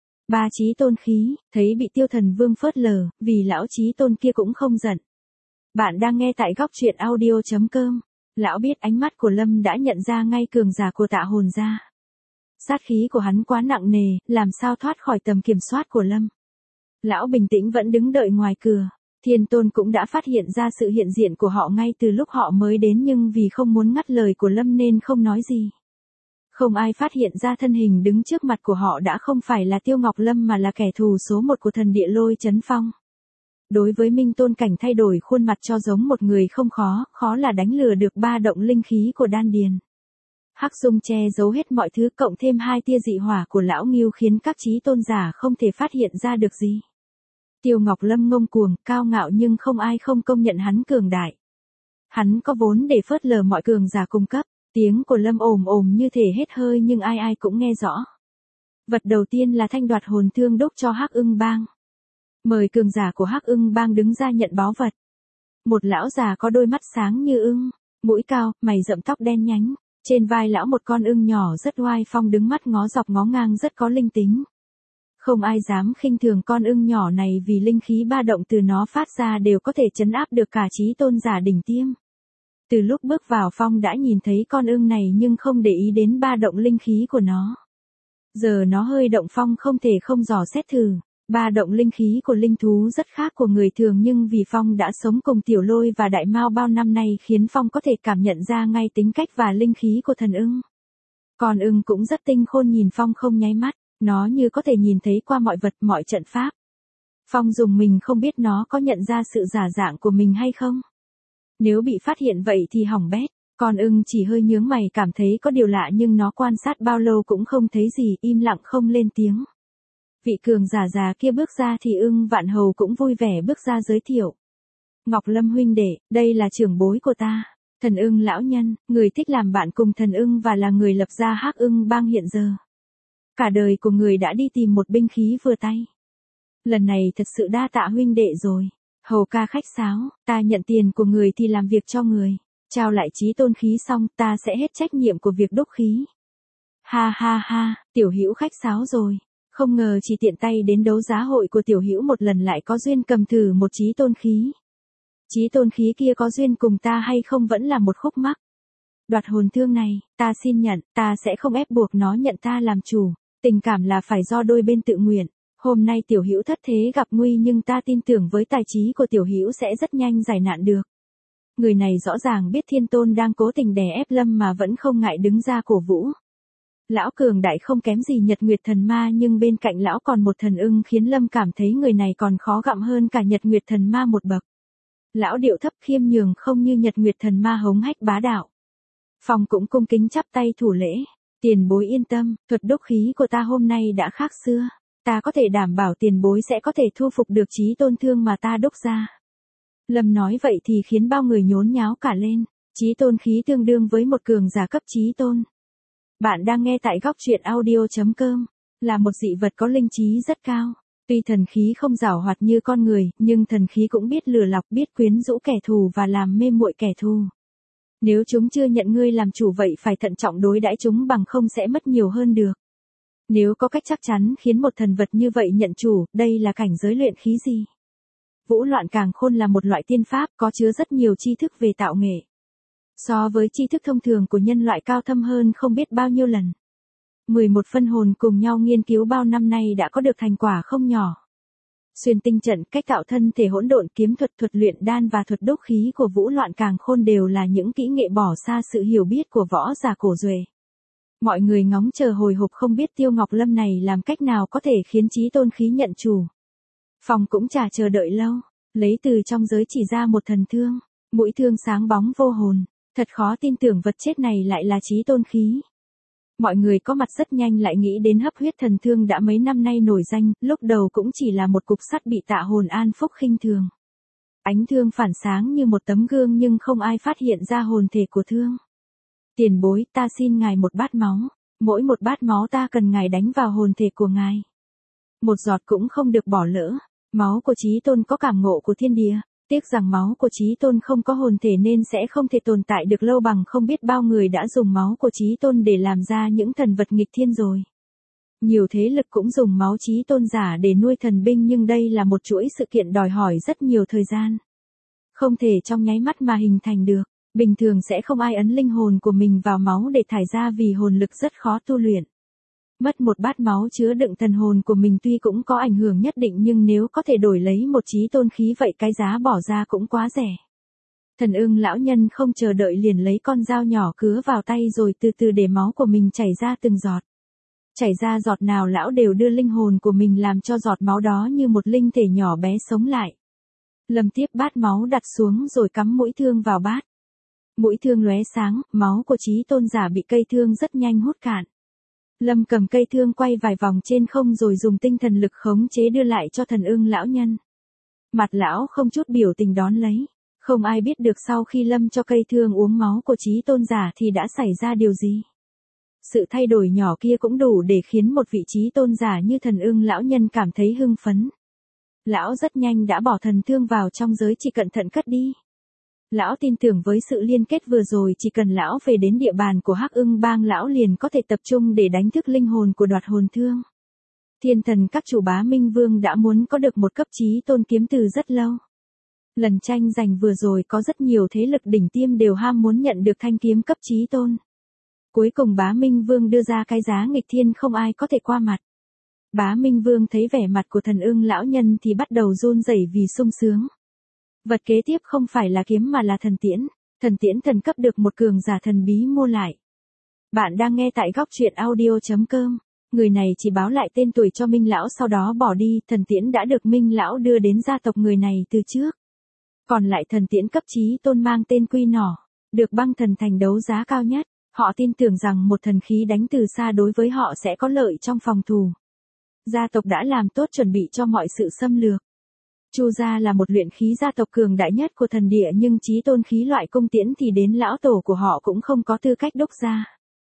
Ba chí tôn khí, thấy bị Tiêu Thần Vương phớt lờ, vì lão chí tôn kia cũng không giận. Bạn đang nghe tại góc truyện audio chấm com. Lão biết ánh mắt của Lâm đã nhận ra ngay cường giả của Tạ Hồn gia. Sát khí của hắn quá nặng nề, làm sao thoát khỏi tầm kiểm soát của Lâm. Lão bình tĩnh vẫn đứng đợi ngoài cửa. Thiên Tôn cũng đã phát hiện ra sự hiện diện của họ ngay từ lúc họ mới đến, nhưng vì không muốn ngắt lời của Lâm nên không nói gì. Không ai phát hiện ra thân hình đứng trước mặt của họ đã không phải là Tiêu Ngọc Lâm mà là kẻ thù số một của thần địa Lôi Chấn Phong. Đối với Minh Tôn cảnh thay đổi khuôn mặt cho giống một người không khó, khó là đánh lừa được ba động linh khí của đan điền. Hắc Dung che giấu hết mọi thứ, cộng thêm hai tia dị hỏa của lão Ngưu khiến các chí tôn giả không thể phát hiện ra được gì. Tiêu Ngọc Lâm ngông cuồng, cao ngạo nhưng không ai không công nhận hắn cường đại. Hắn có vốn để phớt lờ mọi cường giả cung cấp, tiếng của Lâm ồm ồm như thể hết hơi nhưng ai ai cũng nghe rõ. Vật đầu tiên là thanh đoạt hồn thương đúc cho Hắc Ưng Bang. Mời cường giả của Hắc Ưng Bang đứng ra nhận báu vật. Một lão già có đôi mắt sáng như ưng, mũi cao, mày rậm tóc đen nhánh, trên vai lão một con ưng nhỏ rất oai phong đứng mắt ngó dọc ngó ngang rất có linh tính. Không ai dám khinh thường con ưng nhỏ này vì linh khí ba động từ nó phát ra đều có thể trấn áp được cả chí tôn giả đỉnh tiêm. Từ lúc bước vào Phong đã nhìn thấy con ưng này nhưng không để ý đến ba động linh khí của nó. Giờ nó hơi động Phong không thể không dò xét thử. Ba động linh khí của linh thú rất khác của người thường nhưng vì Phong đã sống cùng Tiểu Lôi và Đại Mao bao năm nay khiến Phong có thể cảm nhận ra ngay tính cách và linh khí của thần ưng. Con ưng cũng rất tinh khôn, nhìn Phong không nháy mắt, nó như có thể nhìn thấy qua mọi vật mọi trận pháp. Phong dùng mình không biết nó có nhận ra sự giả dạng của mình hay không. Nếu bị phát hiện vậy thì hỏng bét. Con ưng chỉ hơi nhướng mày cảm thấy có điều lạ nhưng nó quan sát bao lâu cũng không thấy gì, im lặng không lên tiếng. Vị cường giả già kia bước ra thì ưng Vạn Hầu cũng vui vẻ bước ra giới thiệu. Ngọc Lâm huynh đệ, đây là trưởng bối của ta, thần ưng lão nhân, người thích làm bạn cùng thần ưng và là người lập ra Hắc Ưng Bang hiện giờ. Cả đời của người đã đi tìm một binh khí vừa tay. Lần này thật sự đa tạ huynh đệ rồi. Hầu ca khách sáo, ta nhận tiền của người thì làm việc cho người. Trao lại chí tôn khí xong ta sẽ hết trách nhiệm của việc đúc khí. Ha ha ha, Tiểu Hữu khách sáo rồi. Không ngờ chỉ tiện tay đến đấu giá hội của Tiểu Hữu một lần lại có duyên cầm thử một chí tôn khí. Chí tôn khí kia có duyên cùng ta hay không vẫn là một khúc mắc. Đoạt hồn thương này, ta xin nhận, ta sẽ không ép buộc nó nhận ta làm chủ. Tình cảm là phải do đôi bên tự nguyện. Hôm nay Tiểu Hữu thất thế gặp nguy nhưng ta tin tưởng với tài trí của Tiểu Hữu sẽ rất nhanh giải nạn được. Người này rõ ràng biết Thiên Tôn đang cố tình đè ép Lâm mà vẫn không ngại đứng ra cổ vũ. Lão cường đại không kém gì Nhật Nguyệt Thần Ma nhưng bên cạnh lão còn một thần ưng khiến Lâm cảm thấy người này còn khó gặm hơn cả Nhật Nguyệt Thần Ma một bậc. Lão điệu thấp khiêm nhường không như Nhật Nguyệt Thần Ma hống hách bá đạo. Phong cũng cung kính chắp tay thủ lễ. Tiền bối yên tâm, thuật đúc khí của ta hôm nay đã khác xưa. Ta có thể đảm bảo tiền bối sẽ có thể thu phục được chí tôn thương mà ta đúc ra. Lâm nói vậy thì khiến bao người nhốn nháo cả lên. Chí tôn khí tương đương với một cường giả cấp chí tôn. Bạn đang nghe tại góc truyện audio chấm com, là một dị vật có linh trí rất cao. Tuy thần khí không giảo hoạt như con người, nhưng thần khí cũng biết lừa lọc, biết quyến rũ kẻ thù và làm mê muội kẻ thù. Nếu chúng chưa nhận ngươi làm chủ vậy phải thận trọng đối đãi chúng bằng không sẽ mất nhiều hơn được. Nếu có cách chắc chắn khiến một thần vật như vậy nhận chủ, đây là cảnh giới luyện khí gì? Vũ Loạn Càn Khôn là một loại tiên pháp có chứa rất nhiều tri thức về tạo nghệ. So với tri thức thông thường của nhân loại cao thâm hơn không biết bao nhiêu lần. mười một phân hồn cùng nhau nghiên cứu bao năm nay đã có được thành quả không nhỏ. Xuyên tinh trận, cách tạo thân thể hỗn độn, kiếm thuật, thuật luyện đan và thuật đúc khí của Vũ Loạn Càn Khôn đều là những kỹ nghệ bỏ xa sự hiểu biết của võ giả cổ duệ. Mọi người ngóng chờ hồi hộp không biết Tiêu Ngọc Lâm này làm cách nào có thể khiến chí tôn khí nhận chủ. Phong cũng chả chờ đợi lâu, lấy từ trong giới chỉ ra một thần thương, mũi thương sáng bóng vô hồn, thật khó tin tưởng vật chết này lại là chí tôn khí. Mọi người có mặt rất nhanh lại nghĩ đến hấp huyết thần thương đã mấy năm nay nổi danh, lúc đầu cũng chỉ là một cục sắt bị Tạ Hồn An Phúc khinh thường. Ánh thương phản sáng như một tấm gương nhưng không ai phát hiện ra hồn thể của thương. Tiền bối, ta xin ngài một bát máu, mỗi một bát máu ta cần ngài đánh vào hồn thể của ngài. Một giọt cũng không được bỏ lỡ, máu của chí tôn có cảm ngộ của thiên địa, tiếc rằng máu của chí tôn không có hồn thể nên sẽ không thể tồn tại được lâu bằng không biết bao người đã dùng máu của chí tôn để làm ra những thần vật nghịch thiên rồi. Nhiều thế lực cũng dùng máu chí tôn giả để nuôi thần binh nhưng đây là một chuỗi sự kiện đòi hỏi rất nhiều thời gian. Không thể trong nháy mắt mà hình thành được. Bình thường sẽ không ai ấn linh hồn của mình vào máu để thải ra vì hồn lực rất khó tu luyện. Mất một bát máu chứa đựng thần hồn của mình tuy cũng có ảnh hưởng nhất định nhưng nếu có thể đổi lấy một chí tôn khí vậy cái giá bỏ ra cũng quá rẻ. Thần ưng lão nhân không chờ đợi liền lấy con dao nhỏ cứa vào tay rồi từ từ để máu của mình chảy ra từng giọt. Chảy ra giọt nào lão đều đưa linh hồn của mình làm cho giọt máu đó như một linh thể nhỏ bé sống lại. Lâm tiếp bát máu đặt xuống rồi cắm mũi thương vào bát. Mũi thương lóe sáng, máu của Chí Tôn giả bị cây thương rất nhanh hút cạn. Lâm cầm cây thương quay vài vòng trên không rồi dùng tinh thần lực khống chế đưa lại cho Thần Ưng lão nhân. Mặt lão không chút biểu tình đón lấy. Không ai biết được sau khi Lâm cho cây thương uống máu của Chí Tôn giả thì đã xảy ra điều gì. Sự thay đổi nhỏ kia cũng đủ để khiến một vị Chí Tôn giả như Thần Ưng lão nhân cảm thấy hưng phấn. Lão rất nhanh đã bỏ thần thương vào trong giới chỉ cẩn thận cất đi. Lão tin tưởng với sự liên kết vừa rồi chỉ cần lão về đến địa bàn của Hắc Ưng Bang lão liền có thể tập trung để đánh thức linh hồn của đoạt hồn thương. Thiên thần các chủ Bá Minh Vương đã muốn có được một cấp Chí Tôn kiếm từ rất lâu. Lần tranh giành vừa rồi có rất nhiều thế lực đỉnh tiêm đều ham muốn nhận được thanh kiếm cấp Chí Tôn. Cuối cùng Bá Minh Vương đưa ra cái giá nghịch thiên không ai có thể qua mặt. Bá Minh Vương thấy vẻ mặt của Thần Ưng lão nhân thì bắt đầu run rẩy vì sung sướng. Vật kế tiếp không phải là kiếm mà là thần tiễn. Thần tiễn thần cấp được một cường giả thần bí mua lại. Bạn đang nghe tại góc truyện audio chấm com. Người này chỉ báo lại tên tuổi cho Minh lão sau đó bỏ đi. Thần tiễn đã được Minh lão đưa đến gia tộc người này từ trước. Còn lại thần tiễn cấp Chí Tôn mang tên Quy Nỏ, được băng thần thành đấu giá cao nhất. Họ tin tưởng rằng một thần khí đánh từ xa đối với họ sẽ có lợi trong phòng thủ. Gia tộc đã làm tốt chuẩn bị cho mọi sự xâm lược. Chu gia là một luyện khí gia tộc cường đại nhất của thần địa nhưng Chí Tôn khí loại cung tiễn thì đến lão tổ của họ cũng không có tư cách đúc ra.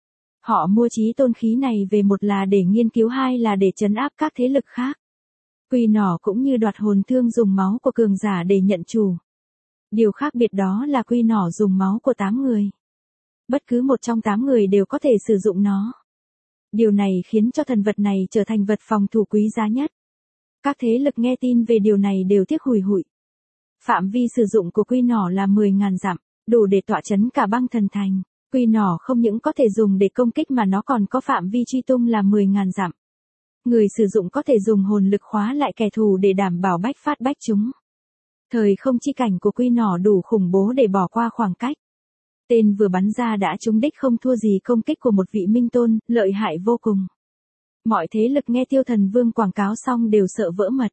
Họ mua Chí Tôn khí này về một là để nghiên cứu, hai là để trấn áp các thế lực khác. Quy Nỏ cũng như đoạt hồn thương dùng máu của cường giả để nhận chủ. Điều khác biệt đó là Quy Nỏ dùng máu của tám người. Bất cứ một trong tám người đều có thể sử dụng nó. Điều này khiến cho thần vật này trở thành vật phòng thủ quý giá nhất. Các thế lực nghe tin về điều này đều tiếc hùi hụi. Phạm vi sử dụng của Quy Nỏ là mười nghìn dặm, đủ để tọa chấn cả băng thần thành. Quy Nỏ không những có thể dùng để công kích mà nó còn có phạm vi truy tung là mười nghìn dặm. Người sử dụng có thể dùng hồn lực khóa lại kẻ thù để đảm bảo bách phát bách chúng. Thời không chi cảnh của Quy Nỏ đủ khủng bố để bỏ qua khoảng cách. Tên vừa bắn ra đã trúng đích không thua gì công kích của một vị minh tôn, lợi hại vô cùng. Mọi thế lực nghe Tiêu Thần Vương quảng cáo xong đều sợ vỡ mật.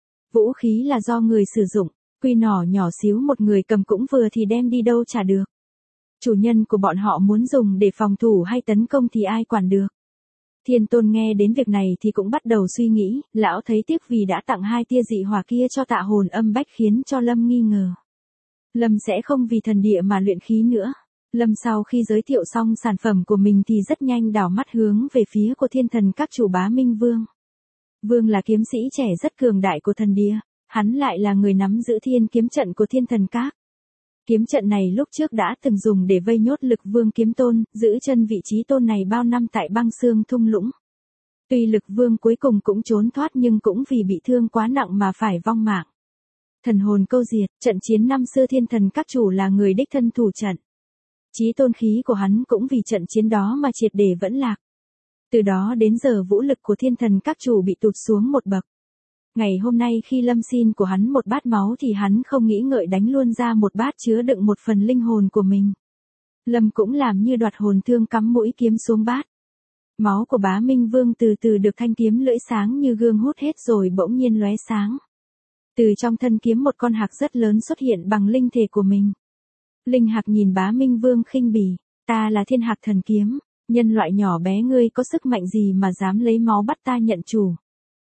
Vũ khí là do người sử dụng, Quy Nỏ nhỏ xíu một người cầm cũng vừa thì đem đi đâu trả được. Chủ nhân của bọn họ muốn dùng để phòng thủ hay tấn công thì ai quản được. Thiên Tôn nghe đến việc này thì cũng bắt đầu suy nghĩ, lão thấy tiếc vì đã tặng hai tia dị hỏa kia cho Tạ Hồn Âm Bách khiến cho Lâm nghi ngờ. Lâm sẽ không vì thần địa mà luyện khí nữa. Lâm sau khi giới thiệu xong sản phẩm của mình thì rất nhanh đảo mắt hướng về phía của thiên thần các chủ Bá Minh Vương. Vương là kiếm sĩ trẻ rất cường đại của thần địa, hắn lại là người nắm giữ thiên kiếm trận của thiên thần các. Kiếm trận này lúc trước đã từng dùng để vây nhốt Lực Vương kiếm tôn, giữ chân vị trí tôn này bao năm tại băng xương thung lũng. Tuy Lực Vương cuối cùng cũng trốn thoát nhưng cũng vì bị thương quá nặng mà phải vong mạng. Thần hồn câu diệt, trận chiến năm xưa thiên thần các chủ là người đích thân thủ trận. Chí tôn khí của hắn cũng vì trận chiến đó mà triệt để vẫn lạc. Từ đó đến giờ vũ lực của thiên thần các chủ bị tụt xuống một bậc. Ngày hôm nay khi Lâm xin của hắn một bát máu thì hắn không nghĩ ngợi đánh luôn ra một bát chứa đựng một phần linh hồn của mình. Lâm cũng làm như đoạt hồn thương cắm mũi kiếm xuống bát. Máu của Bá Minh Vương từ từ được thanh kiếm lưỡi sáng như gương hút hết rồi bỗng nhiên lóe sáng. Từ trong thân kiếm một con hạc rất lớn xuất hiện bằng linh thể của mình. Linh hạc nhìn Bá Minh Vương khinh bỉ, ta là thiên hạc thần kiếm, nhân loại nhỏ bé ngươi có sức mạnh gì mà dám lấy máu bắt ta nhận chủ.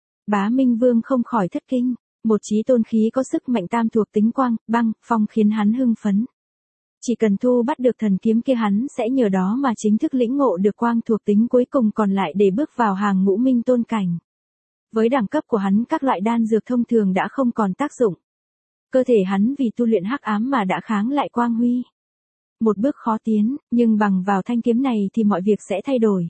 Bá Minh Vương không khỏi thất kinh, một chí tôn khí có sức mạnh tam thuộc tính quang, băng, phong khiến hắn hưng phấn. Chỉ cần thu bắt được thần kiếm kia hắn sẽ nhờ đó mà chính thức lĩnh ngộ được quang thuộc tính cuối cùng còn lại để bước vào hàng ngũ minh tôn cảnh. Với đẳng cấp của hắn các loại đan dược thông thường đã không còn tác dụng. Cơ thể hắn vì tu luyện hắc ám mà đã kháng lại quang huy. Một bước khó tiến, nhưng bằng vào thanh kiếm này thì mọi việc sẽ thay đổi.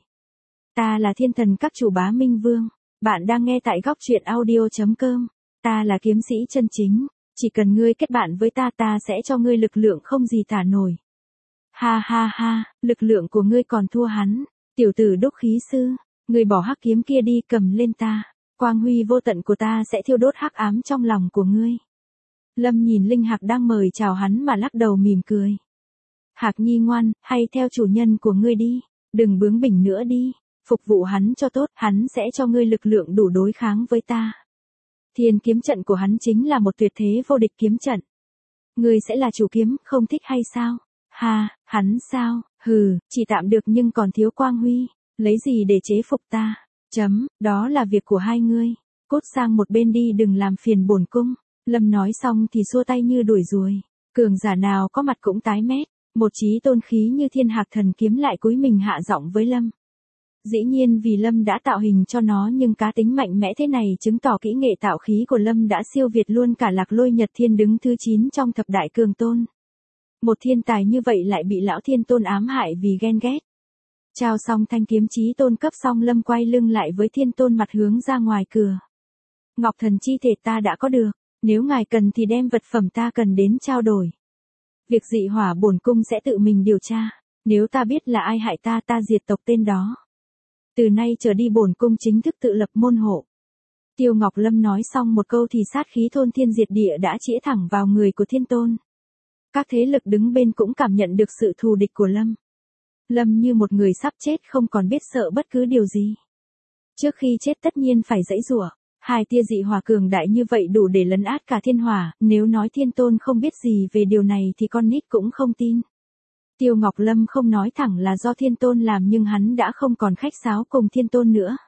Ta là thiên thần các chủ Bá Minh Vương. Bạn đang nghe tại góc truyện audio chấm com. Ta là kiếm sĩ chân chính. Chỉ cần ngươi kết bạn với ta ta sẽ cho ngươi lực lượng không gì tả nổi. Ha ha ha, lực lượng của ngươi còn thua hắn. Tiểu tử đúc khí sư, ngươi bỏ hắc kiếm kia đi cầm lên ta. Quang huy vô tận của ta sẽ thiêu đốt hắc ám trong lòng của ngươi. Lâm nhìn Linh Hạc đang mời chào hắn mà lắc đầu mỉm cười. Hạc nhi ngoan, hay theo chủ nhân của ngươi đi. Đừng bướng bỉnh nữa đi. Phục vụ hắn cho tốt, hắn sẽ cho ngươi lực lượng đủ đối kháng với ta. Thiên kiếm trận của hắn chính là một tuyệt thế vô địch kiếm trận. Ngươi sẽ là chủ kiếm, không thích hay sao? Ha, hắn sao, hừ, chỉ tạm được nhưng còn thiếu quang huy, lấy gì để chế phục ta, chấm, đó là việc của hai ngươi, cút sang một bên đi đừng làm phiền bổn cung, Lâm nói xong thì xua tay như đuổi ruồi, cường giả nào có mặt cũng tái mét, một chí tôn khí như thiên hạc thần kiếm lại cúi mình hạ giọng với Lâm. Dĩ nhiên vì Lâm đã tạo hình cho nó nhưng cá tính mạnh mẽ thế này chứng tỏ kỹ nghệ tạo khí của Lâm đã siêu việt luôn cả Lạc Lôi Nhật Thiên đứng thứ chín trong thập đại cường tôn. Một thiên tài như vậy lại bị lão thiên tôn ám hại vì ghen ghét. Trao xong thanh kiếm chí tôn cấp xong Lâm quay lưng lại với thiên tôn mặt hướng ra ngoài cửa. Ngọc thần chi thể ta đã có được, nếu ngài cần thì đem vật phẩm ta cần đến trao đổi. Việc dị hỏa bổn cung sẽ tự mình điều tra, nếu ta biết là ai hại ta ta diệt tộc tên đó. Từ nay trở đi bổn cung chính thức tự lập môn hộ. Tiêu Ngọc Lâm nói xong một câu thì sát khí thôn thiên diệt địa đã chĩa thẳng vào người của thiên tôn. Các thế lực đứng bên cũng cảm nhận được sự thù địch của Lâm. Lâm như một người sắp chết không còn biết sợ bất cứ điều gì. Trước khi chết tất nhiên phải giãy giụa, hai tia dị hỏa cường đại như vậy đủ để lấn át cả thiên hỏa, nếu nói thiên tôn không biết gì về điều này thì con nít cũng không tin. Tiêu Ngọc Lâm không nói thẳng là do thiên tôn làm nhưng hắn đã không còn khách sáo cùng thiên tôn nữa.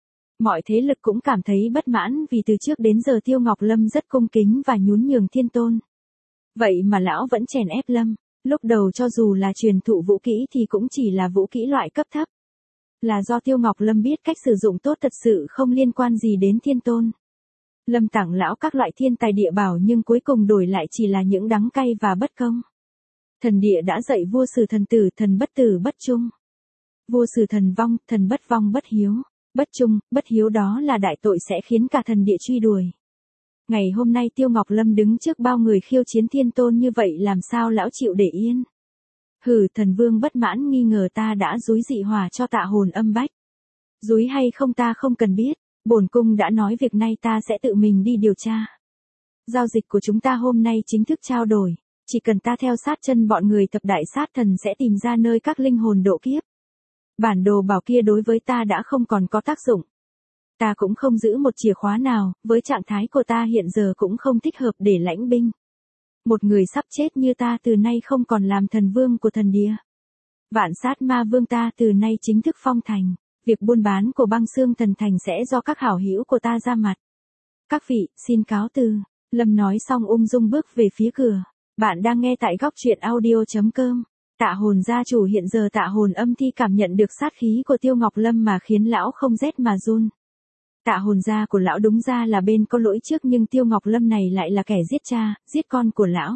Mọi thế lực cũng cảm thấy bất mãn vì từ trước đến giờ Tiêu Ngọc Lâm rất cung kính và nhún nhường thiên tôn. Vậy mà lão vẫn chèn ép Lâm, lúc đầu cho dù là truyền thụ vũ kỹ thì cũng chỉ là vũ kỹ loại cấp thấp. Là do Tiêu Ngọc Lâm biết cách sử dụng tốt thật sự không liên quan gì đến thiên tôn. Lâm tặng lão các loại thiên tài địa bảo nhưng cuối cùng đổi lại chỉ là những đắng cay và bất công. Thần địa đã dạy vua sử thần tử thần bất tử bất trung. Vua sử thần vong, thần bất vong bất hiếu. Bất trung, bất hiếu đó là đại tội sẽ khiến cả thần địa truy đuổi. Ngày hôm nay Tiêu Ngọc Lâm đứng trước bao người khiêu chiến thiên tôn như vậy làm sao lão chịu để yên. Hử, thần vương bất mãn nghi ngờ ta đã dúi dị hỏa cho Tạ Hồn Âm Bách. Dúi hay không ta không cần biết, bổn cung đã nói việc này ta sẽ tự mình đi điều tra. Giao dịch của chúng ta hôm nay chính thức trao đổi, chỉ cần ta theo sát chân bọn người thập đại sát thần sẽ tìm ra nơi các linh hồn độ kiếp. Bản đồ bảo kia đối với ta đã không còn có tác dụng. Ta cũng không giữ một chìa khóa nào, với trạng thái của ta hiện giờ cũng không thích hợp để lãnh binh. Một người sắp chết như ta từ nay không còn làm thần vương của thần địa. Vạn sát ma vương ta từ nay chính thức phong thành, việc buôn bán của băng xương thần thành sẽ do các hảo hữu của ta ra mặt. Các vị, xin cáo từ. Lâm nói xong ung dung bước về phía cửa. Bạn đang nghe tại góc truyện audio chấm com. Tạ Hồn gia chủ hiện giờ Tạ Hồn Âm Thi cảm nhận được sát khí của Tiêu Ngọc Lâm mà khiến lão không rét mà run. Tạ Hồn gia của lão đúng ra là bên có lỗi trước nhưng Tiêu Ngọc Lâm này lại là kẻ giết cha, giết con của lão.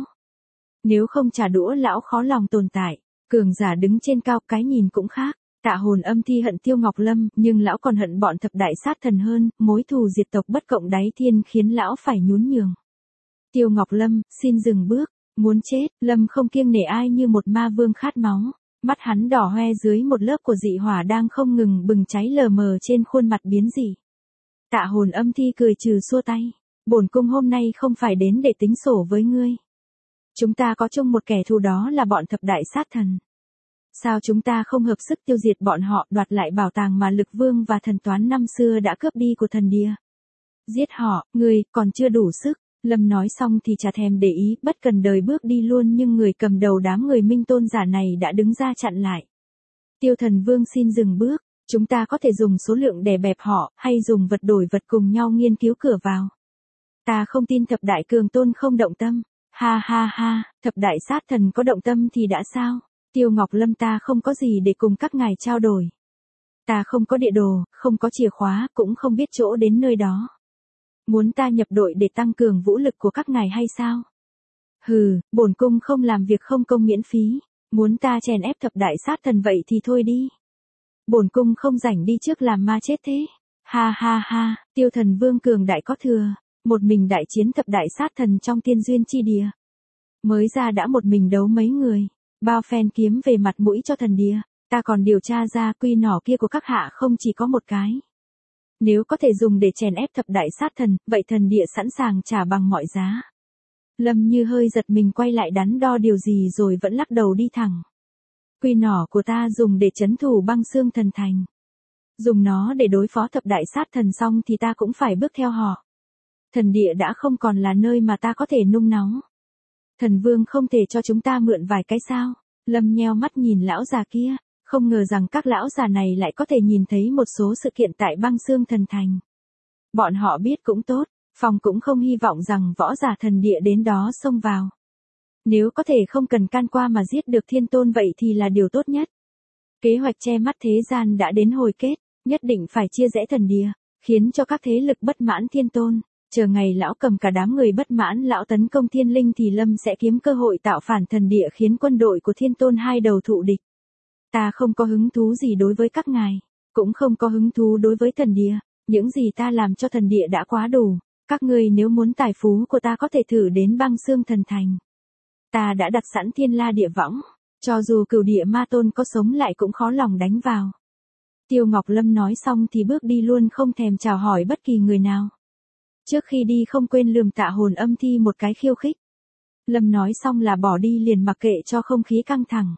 Nếu không trả đũa lão khó lòng tồn tại, cường giả đứng trên cao cái nhìn cũng khác. Tạ Hồn Âm Thi hận Tiêu Ngọc Lâm nhưng lão còn hận bọn thập đại sát thần hơn, mối thù diệt tộc bất cộng đáy thiên khiến lão phải nhún nhường. Tiêu Ngọc Lâm, xin dừng bước. Muốn chết, Lâm không kiêng nể ai như một ma vương khát máu. Mắt hắn đỏ hoe dưới một lớp của dị hỏa đang không ngừng bừng cháy lờ mờ trên khuôn mặt biến dị. Tạ Hồn Âm Thi cười trừ xua tay. Bổn cung hôm nay không phải đến để tính sổ với ngươi. Chúng ta có chung một kẻ thù đó là bọn thập đại sát thần. Sao chúng ta không hợp sức tiêu diệt bọn họ đoạt lại bảo tàng mà Lực Vương và thần toán năm xưa đã cướp đi của thần địa? Giết họ, ngươi còn chưa đủ sức. Lâm nói xong thì chả thèm để ý, bất cần đời bước đi luôn nhưng người cầm đầu đám người minh tôn giả này đã đứng ra chặn lại. Tiêu thần vương xin dừng bước, chúng ta có thể dùng số lượng để bẹp họ, hay dùng vật đổi vật cùng nhau nghiên cứu cửa vào. Ta không tin thập đại cường tôn không động tâm. Ha ha ha, thập đại sát thần có động tâm thì đã sao? Tiêu Ngọc Lâm ta không có gì để cùng các ngài trao đổi. Ta không có địa đồ, không có chìa khóa, cũng không biết chỗ đến nơi đó. Muốn ta nhập đội để tăng cường vũ lực của các ngài hay sao? Hừ, bổn cung không làm việc không công miễn phí. Muốn ta chèn ép thập đại sát thần vậy thì thôi đi. Bổn cung không rảnh đi trước làm ma chết thế. Ha ha ha, Tiêu thần vương cường đại có thừa. Một mình đại chiến thập đại sát thần trong tiên duyên chi địa. Mới ra đã một mình đấu mấy người. Bao phen kiếm về mặt mũi cho thần địa. Ta còn điều tra ra quy nỏ kia của các hạ không chỉ có một cái. Nếu có thể dùng để chèn ép thập đại sát thần, vậy thần địa sẵn sàng trả bằng mọi giá. Lâm như hơi giật mình quay lại đắn đo điều gì rồi vẫn lắc đầu đi thẳng. Quy nỏ của ta dùng để trấn thủ băng xương thần thành. Dùng nó để đối phó thập đại sát thần xong thì ta cũng phải bước theo họ. Thần địa đã không còn là nơi mà ta có thể nung nóng. Thần vương không thể cho chúng ta mượn vài cái sao. Lâm nheo mắt nhìn lão già kia, không ngờ rằng các lão già này lại có thể nhìn thấy một số sự kiện tại băng xương thần thành. Bọn họ biết cũng tốt, Phong cũng không hy vọng rằng võ giả thần địa đến đó xông vào. Nếu có thể không cần can qua mà giết được thiên tôn vậy thì là điều tốt nhất. Kế hoạch che mắt thế gian đã đến hồi kết, nhất định phải chia rẽ thần địa, khiến cho các thế lực bất mãn thiên tôn. Chờ ngày lão cầm cả đám người bất mãn lão tấn công thiên linh thì Lâm sẽ kiếm cơ hội tạo phản thần địa khiến quân đội của thiên tôn hai đầu thụ địch. Ta không có hứng thú gì đối với các ngài, cũng không có hứng thú đối với thần địa, những gì ta làm cho thần địa đã quá đủ, các ngươi nếu muốn tài phú của ta có thể thử đến băng xương thần thành. Ta đã đặt sẵn thiên la địa võng, cho dù cửu địa ma tôn có sống lại cũng khó lòng đánh vào. Tiêu Ngọc Lâm nói xong thì bước đi luôn không thèm chào hỏi bất kỳ người nào. Trước khi đi không quên lườm Tạ Hồn Âm Thi một cái khiêu khích. Lâm nói xong là bỏ đi liền mặc kệ cho không khí căng thẳng.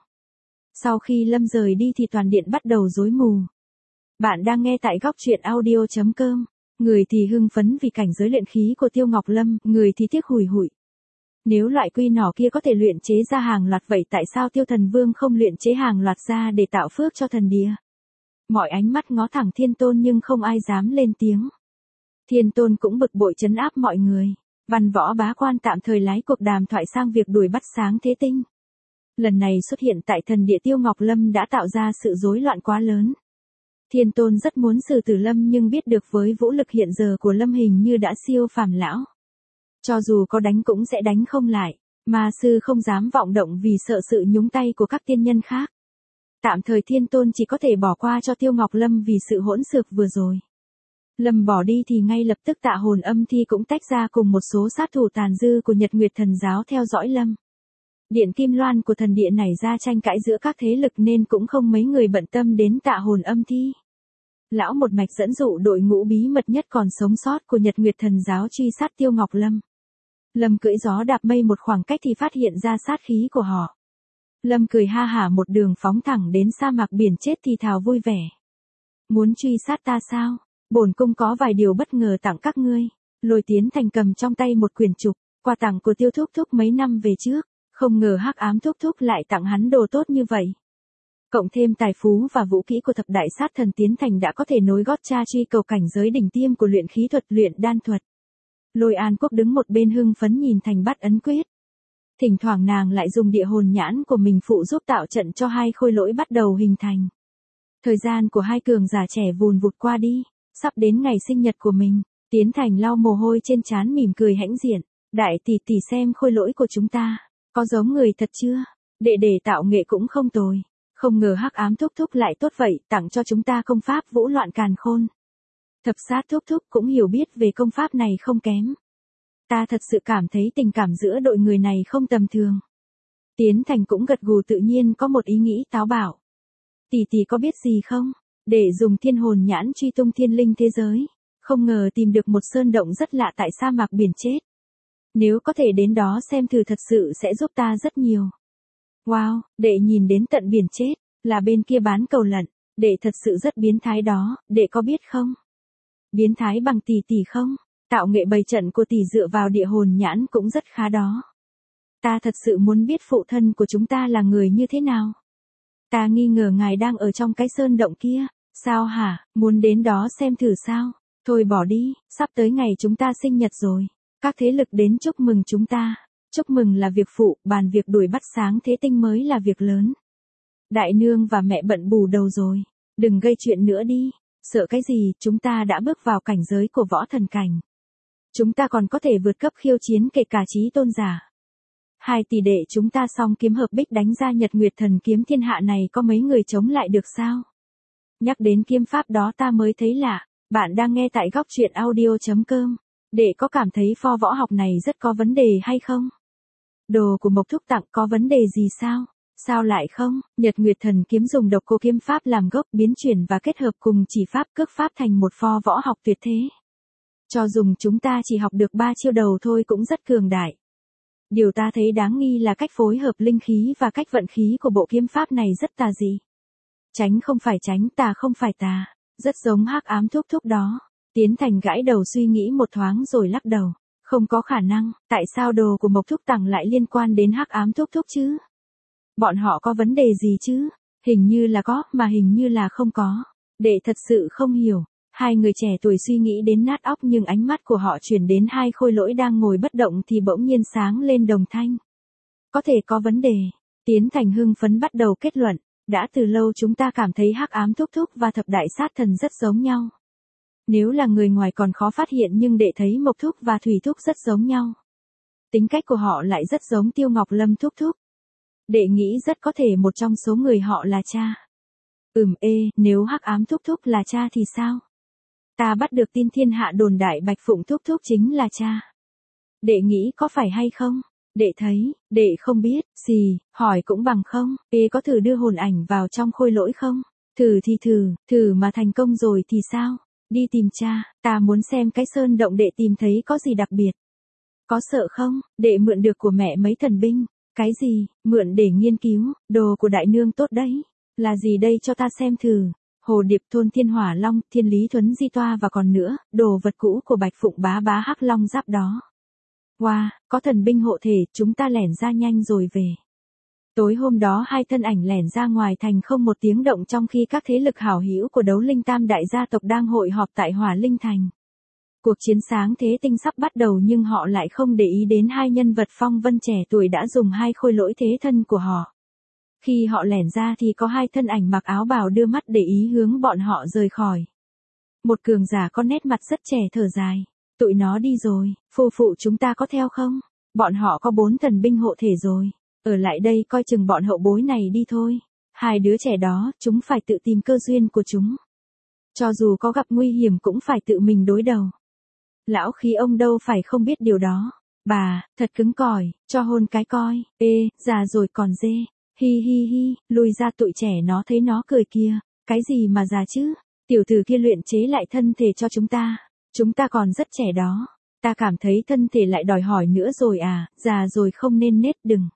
Sau khi Lâm rời đi thì toàn điện bắt đầu rối mù. Bạn đang nghe tại góc truyện audio chấm com. Người thì hưng phấn vì cảnh giới luyện khí của Tiêu Ngọc Lâm, người thì tiếc hùi hụi. Nếu loại quy nỏ kia có thể luyện chế ra hàng loạt vậy tại sao Tiêu Thần Vương không luyện chế hàng loạt ra để tạo phước cho thần địa? Mọi ánh mắt ngó thẳng Thiên Tôn nhưng không ai dám lên tiếng. Thiên Tôn cũng bực bội trấn áp mọi người. Văn Võ Bá Quan tạm thời lái cuộc đàm thoại sang việc đuổi bắt Sáng Thế Tinh. Lần này xuất hiện tại thần địa Tiêu Ngọc Lâm đã tạo ra sự rối loạn quá lớn. Thiên Tôn rất muốn xử tử Lâm nhưng biết được với vũ lực hiện giờ của Lâm hình như đã siêu phàm lão. Cho dù có đánh cũng sẽ đánh không lại, ma sư không dám vọng động vì sợ sự nhúng tay của các tiên nhân khác. Tạm thời Thiên Tôn chỉ có thể bỏ qua cho Tiêu Ngọc Lâm vì sự hỗn xược vừa rồi. Lâm bỏ đi thì ngay lập tức Tạ Hồn Âm Thi cũng tách ra cùng một số sát thủ tàn dư của Nhật Nguyệt Thần Giáo theo dõi Lâm. Điện Kim Loan của thần địa này ra tranh cãi giữa các thế lực nên cũng không mấy người bận tâm đến Tạ Hồn Âm Thi. Lão một mạch dẫn dụ đội ngũ bí mật nhất còn sống sót của Nhật Nguyệt Thần Giáo truy sát Tiêu Ngọc Lâm. Lâm cưỡi gió đạp mây một khoảng cách thì phát hiện ra sát khí của họ. Lâm cười ha hả một đường phóng thẳng đến sa mạc biển chết thì thào vui vẻ. Muốn truy sát ta sao? Bổn cung có vài điều bất ngờ tặng các ngươi. Lôi Tiến Thành cầm trong tay một quyển trục, quà tặng của Tiêu Thúc Thúc mấy năm về trước, không ngờ Hắc Ám Thúc Thúc lại tặng hắn đồ tốt như vậy. Cộng thêm tài phú và vũ kỹ của thập đại sát thần Tiến Thành đã có thể nối gót cha truy cầu cảnh giới đỉnh tiêm của luyện khí thuật luyện đan thuật. Lôi An Quốc đứng một bên hưng phấn nhìn thành bắt ấn quyết. Thỉnh thoảng nàng lại dùng địa hồn nhãn của mình phụ giúp tạo trận cho hai khôi lỗi bắt đầu hình thành. Thời gian của hai cường giả trẻ vùn vụt qua đi, sắp đến ngày sinh nhật của mình, Tiến Thành lau mồ hôi trên trán mỉm cười hãnh diện, đại tỷ tỷ xem khôi lỗi của chúng ta, có giống người thật chưa? Đệ đệ tạo nghệ cũng không tồi, không ngờ Hắc Ám Thúc Thúc lại tốt vậy, tặng cho chúng ta công pháp Vũ Loạn Càn Khôn. Thập sát Thúc Thúc cũng hiểu biết về công pháp này không kém. Ta thật sự cảm thấy tình cảm giữa đội người này không tầm thường. Tiến Thành cũng gật gù tự nhiên có một ý nghĩ táo bạo. Tỷ tỷ có biết gì không? Để dùng thiên hồn nhãn truy tung thiên linh thế giới, không ngờ tìm được một sơn động rất lạ tại sa mạc biển chết. Nếu có thể đến đó xem thử thật sự sẽ giúp ta rất nhiều. Wow, đệ nhìn đến tận biển chết, là bên kia bán cầu lận, đệ thật sự rất biến thái đó, đệ có biết không? Biến thái bằng tỷ tỷ không? Tạo nghệ bày trận của tỷ dựa vào địa hồn nhãn cũng rất khá đó. Ta thật sự muốn biết phụ thân của chúng ta là người như thế nào. Ta nghi ngờ ngài đang ở trong cái sơn động kia, sao hả, muốn đến đó xem thử sao? Thôi bỏ đi, sắp tới ngày chúng ta sinh nhật rồi. Các thế lực đến chúc mừng chúng ta. Chúc mừng là việc phụ, bàn việc đuổi bắt Sáng Thế Tinh mới là việc lớn. Đại nương và mẹ bận bù đầu rồi, đừng gây chuyện nữa đi, sợ cái gì, chúng ta đã bước vào cảnh giới của võ thần cảnh. Chúng ta còn có thể vượt cấp khiêu chiến kể cả chí tôn giả. Hai tỷ đệ chúng ta song kiếm hợp bích đánh ra Nhật Nguyệt Thần kiếm thiên hạ này có mấy người chống lại được sao? Nhắc đến kiếm pháp đó ta mới thấy lạ, bạn đang nghe tại góc truyện audio chấm com. Đệ có cảm thấy pho võ học này rất có vấn đề hay không? Đồ của Mộc Thúc tặng có vấn đề gì sao? Sao lại không? Nhật Nguyệt Thần kiếm dùng độc cô kiếm pháp làm gốc biến chuyển và kết hợp cùng chỉ pháp cước pháp thành một pho võ học tuyệt thế. Cho dùng chúng ta chỉ học được ba chiêu đầu thôi cũng rất cường đại. Điều ta thấy đáng nghi là cách phối hợp linh khí và cách vận khí của bộ kiếm pháp này rất tà dị. Tránh không phải tránh, tà không phải tà, rất giống Hắc Ám Thúc Thúc đó. Tiến Thành gãi đầu suy nghĩ một thoáng rồi lắc đầu. Không có khả năng, tại sao đồ của Mộc Thúc tặng lại liên quan đến Hắc Ám Thúc Thúc chứ? Bọn họ có vấn đề gì chứ? Hình như là có, mà hình như là không có. Đệ thật sự không hiểu. Hai người trẻ tuổi suy nghĩ đến nát óc nhưng ánh mắt của họ chuyển đến hai khôi lỗi đang ngồi bất động thì bỗng nhiên sáng lên đồng thanh. Có thể có vấn đề. Tiến Thành hưng phấn bắt đầu kết luận. Đã từ lâu chúng ta cảm thấy hắc ám thúc thúc và thập đại sát thần rất giống nhau. Nếu là người ngoài còn khó phát hiện nhưng đệ thấy Mộc thúc và Thủy thúc rất giống nhau. Tính cách của họ lại rất giống Tiêu Ngọc Lâm thúc thúc. Đệ nghĩ rất có thể một trong số người họ là cha. Ừm ê, nếu hắc ám thúc thúc là cha thì sao? Ta bắt được tin thiên hạ đồn đại Bạch Phụng thúc thúc chính là cha. Đệ nghĩ có phải hay không? Đệ thấy, đệ không biết, gì, hỏi cũng bằng không, ê có thử đưa hồn ảnh vào trong khôi lỗi không? Thử thì thử, thử mà thành công rồi thì sao? Đi tìm cha, ta muốn xem cái sơn động đệ tìm thấy có gì đặc biệt. Có sợ không? Đệ mượn được của mẹ mấy thần binh. Cái gì? Mượn để nghiên cứu, đồ của đại nương tốt đấy. Là gì đây cho ta xem thử. Hồ điệp thôn thiên hỏa long, thiên lý thuấn di toa và còn nữa, đồ vật cũ của Bạch Phụng bá bá hắc long giáp đó. Wow, có thần binh hộ thể, chúng ta lẻn ra nhanh rồi về. Tối hôm đó hai thân ảnh lẻn ra ngoài thành không một tiếng động trong khi các thế lực hảo hữu của Đấu Linh Tam đại gia tộc đang hội họp tại Hỏa Linh Thành. Cuộc chiến sáng thế tinh sắp bắt đầu nhưng họ lại không để ý đến hai nhân vật phong vân trẻ tuổi đã dùng hai khôi lỗi thế thân của họ. Khi họ lẻn ra thì có hai thân ảnh mặc áo bào đưa mắt để ý hướng bọn họ rời khỏi. Một cường giả có nét mặt rất trẻ thở dài. Tụi nó đi rồi, phù phụ chúng ta có theo không? Bọn họ có bốn thần binh hộ thể rồi. Ở lại đây coi chừng bọn hậu bối này đi thôi. Hai đứa trẻ đó, chúng phải tự tìm cơ duyên của chúng. Cho dù có gặp nguy hiểm cũng phải tự mình đối đầu. Lão khí ông đâu phải không biết điều đó. Bà, thật cứng cỏi, cho hôn cái coi. Ê, già rồi còn dê. Hi hi hi, lùi ra tụi trẻ nó thấy nó cười kìa. Cái gì mà già chứ? Tiểu tử kia luyện chế lại thân thể cho chúng ta. Chúng ta còn rất trẻ đó. Ta cảm thấy thân thể lại đòi hỏi nữa rồi à, già rồi không nên nết đừng.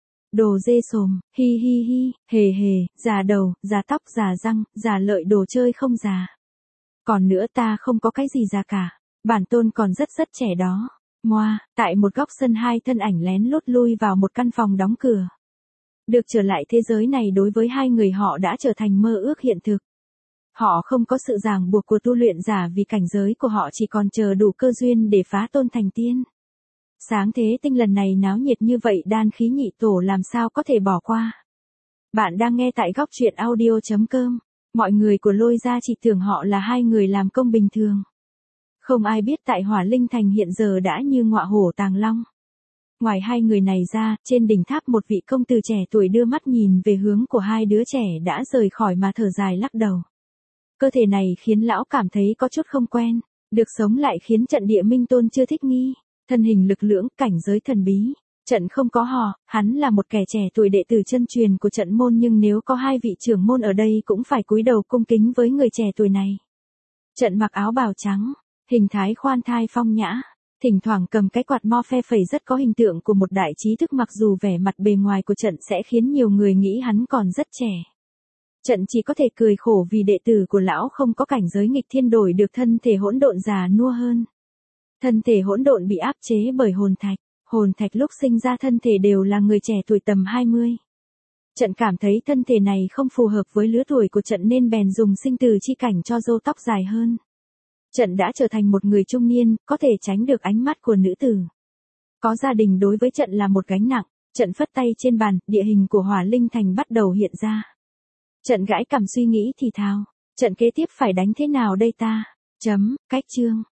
Đồ dê sồm, hi hi hi, hề hề, già đầu, già tóc, già răng, già lợi đồ chơi không già. Còn nữa ta không có cái gì già cả. Bản tôn còn rất rất trẻ đó. Moa, tại một góc sân hai thân ảnh lén lút lui vào một căn phòng đóng cửa. Được trở lại thế giới này đối với hai người họ đã trở thành mơ ước hiện thực. Họ không có sự ràng buộc của tu luyện giả vì cảnh giới của họ chỉ còn chờ đủ cơ duyên để phá tôn thành tiên. Sáng thế tinh lần này náo nhiệt như vậy đan khí nhị tổ làm sao có thể bỏ qua. Bạn đang nghe tại góc truyện audio chấm com. Mọi người của Lôi gia chỉ tưởng họ là hai người làm công bình thường. Không ai biết tại Hỏa Linh Thành hiện giờ đã như ngọa hổ tàng long. Ngoài hai người này ra, trên đỉnh tháp một vị công tử trẻ tuổi đưa mắt nhìn về hướng của hai đứa trẻ đã rời khỏi mà thở dài lắc đầu. Cơ thể này khiến lão cảm thấy có chút không quen, được sống lại khiến trận địa minh tôn chưa thích nghi, thân hình lực lưỡng, cảnh giới thần bí. Trận không có họ, hắn là một kẻ trẻ tuổi đệ tử chân truyền của trận môn nhưng nếu có hai vị trưởng môn ở đây cũng phải cúi đầu cung kính với người trẻ tuổi này. Trận mặc áo bào trắng, hình thái khoan thai phong nhã, thỉnh thoảng cầm cái quạt mo phe phẩy rất có hình tượng của một đại trí thức mặc dù vẻ mặt bề ngoài của trận sẽ khiến nhiều người nghĩ hắn còn rất trẻ. Trận chỉ có thể cười khổ vì đệ tử của lão không có cảnh giới nghịch thiên đổi được thân thể hỗn độn già nua hơn. Thân thể hỗn độn bị áp chế bởi hồn thạch, hồn thạch lúc sinh ra thân thể đều là người trẻ tuổi tầm hai mươi. Trận cảm thấy thân thể này không phù hợp với lứa tuổi của trận nên bèn dùng sinh tử chi cảnh cho râu tóc dài hơn. Trận đã trở thành một người trung niên, có thể tránh được ánh mắt của nữ tử. Có gia đình đối với trận là một gánh nặng, trận phất tay trên bàn, địa hình của Hỏa Linh Thành bắt đầu hiện ra. Trận gãi cằm suy nghĩ thì thào, trận kế tiếp phải đánh thế nào đây ta? Chấm, cách chương.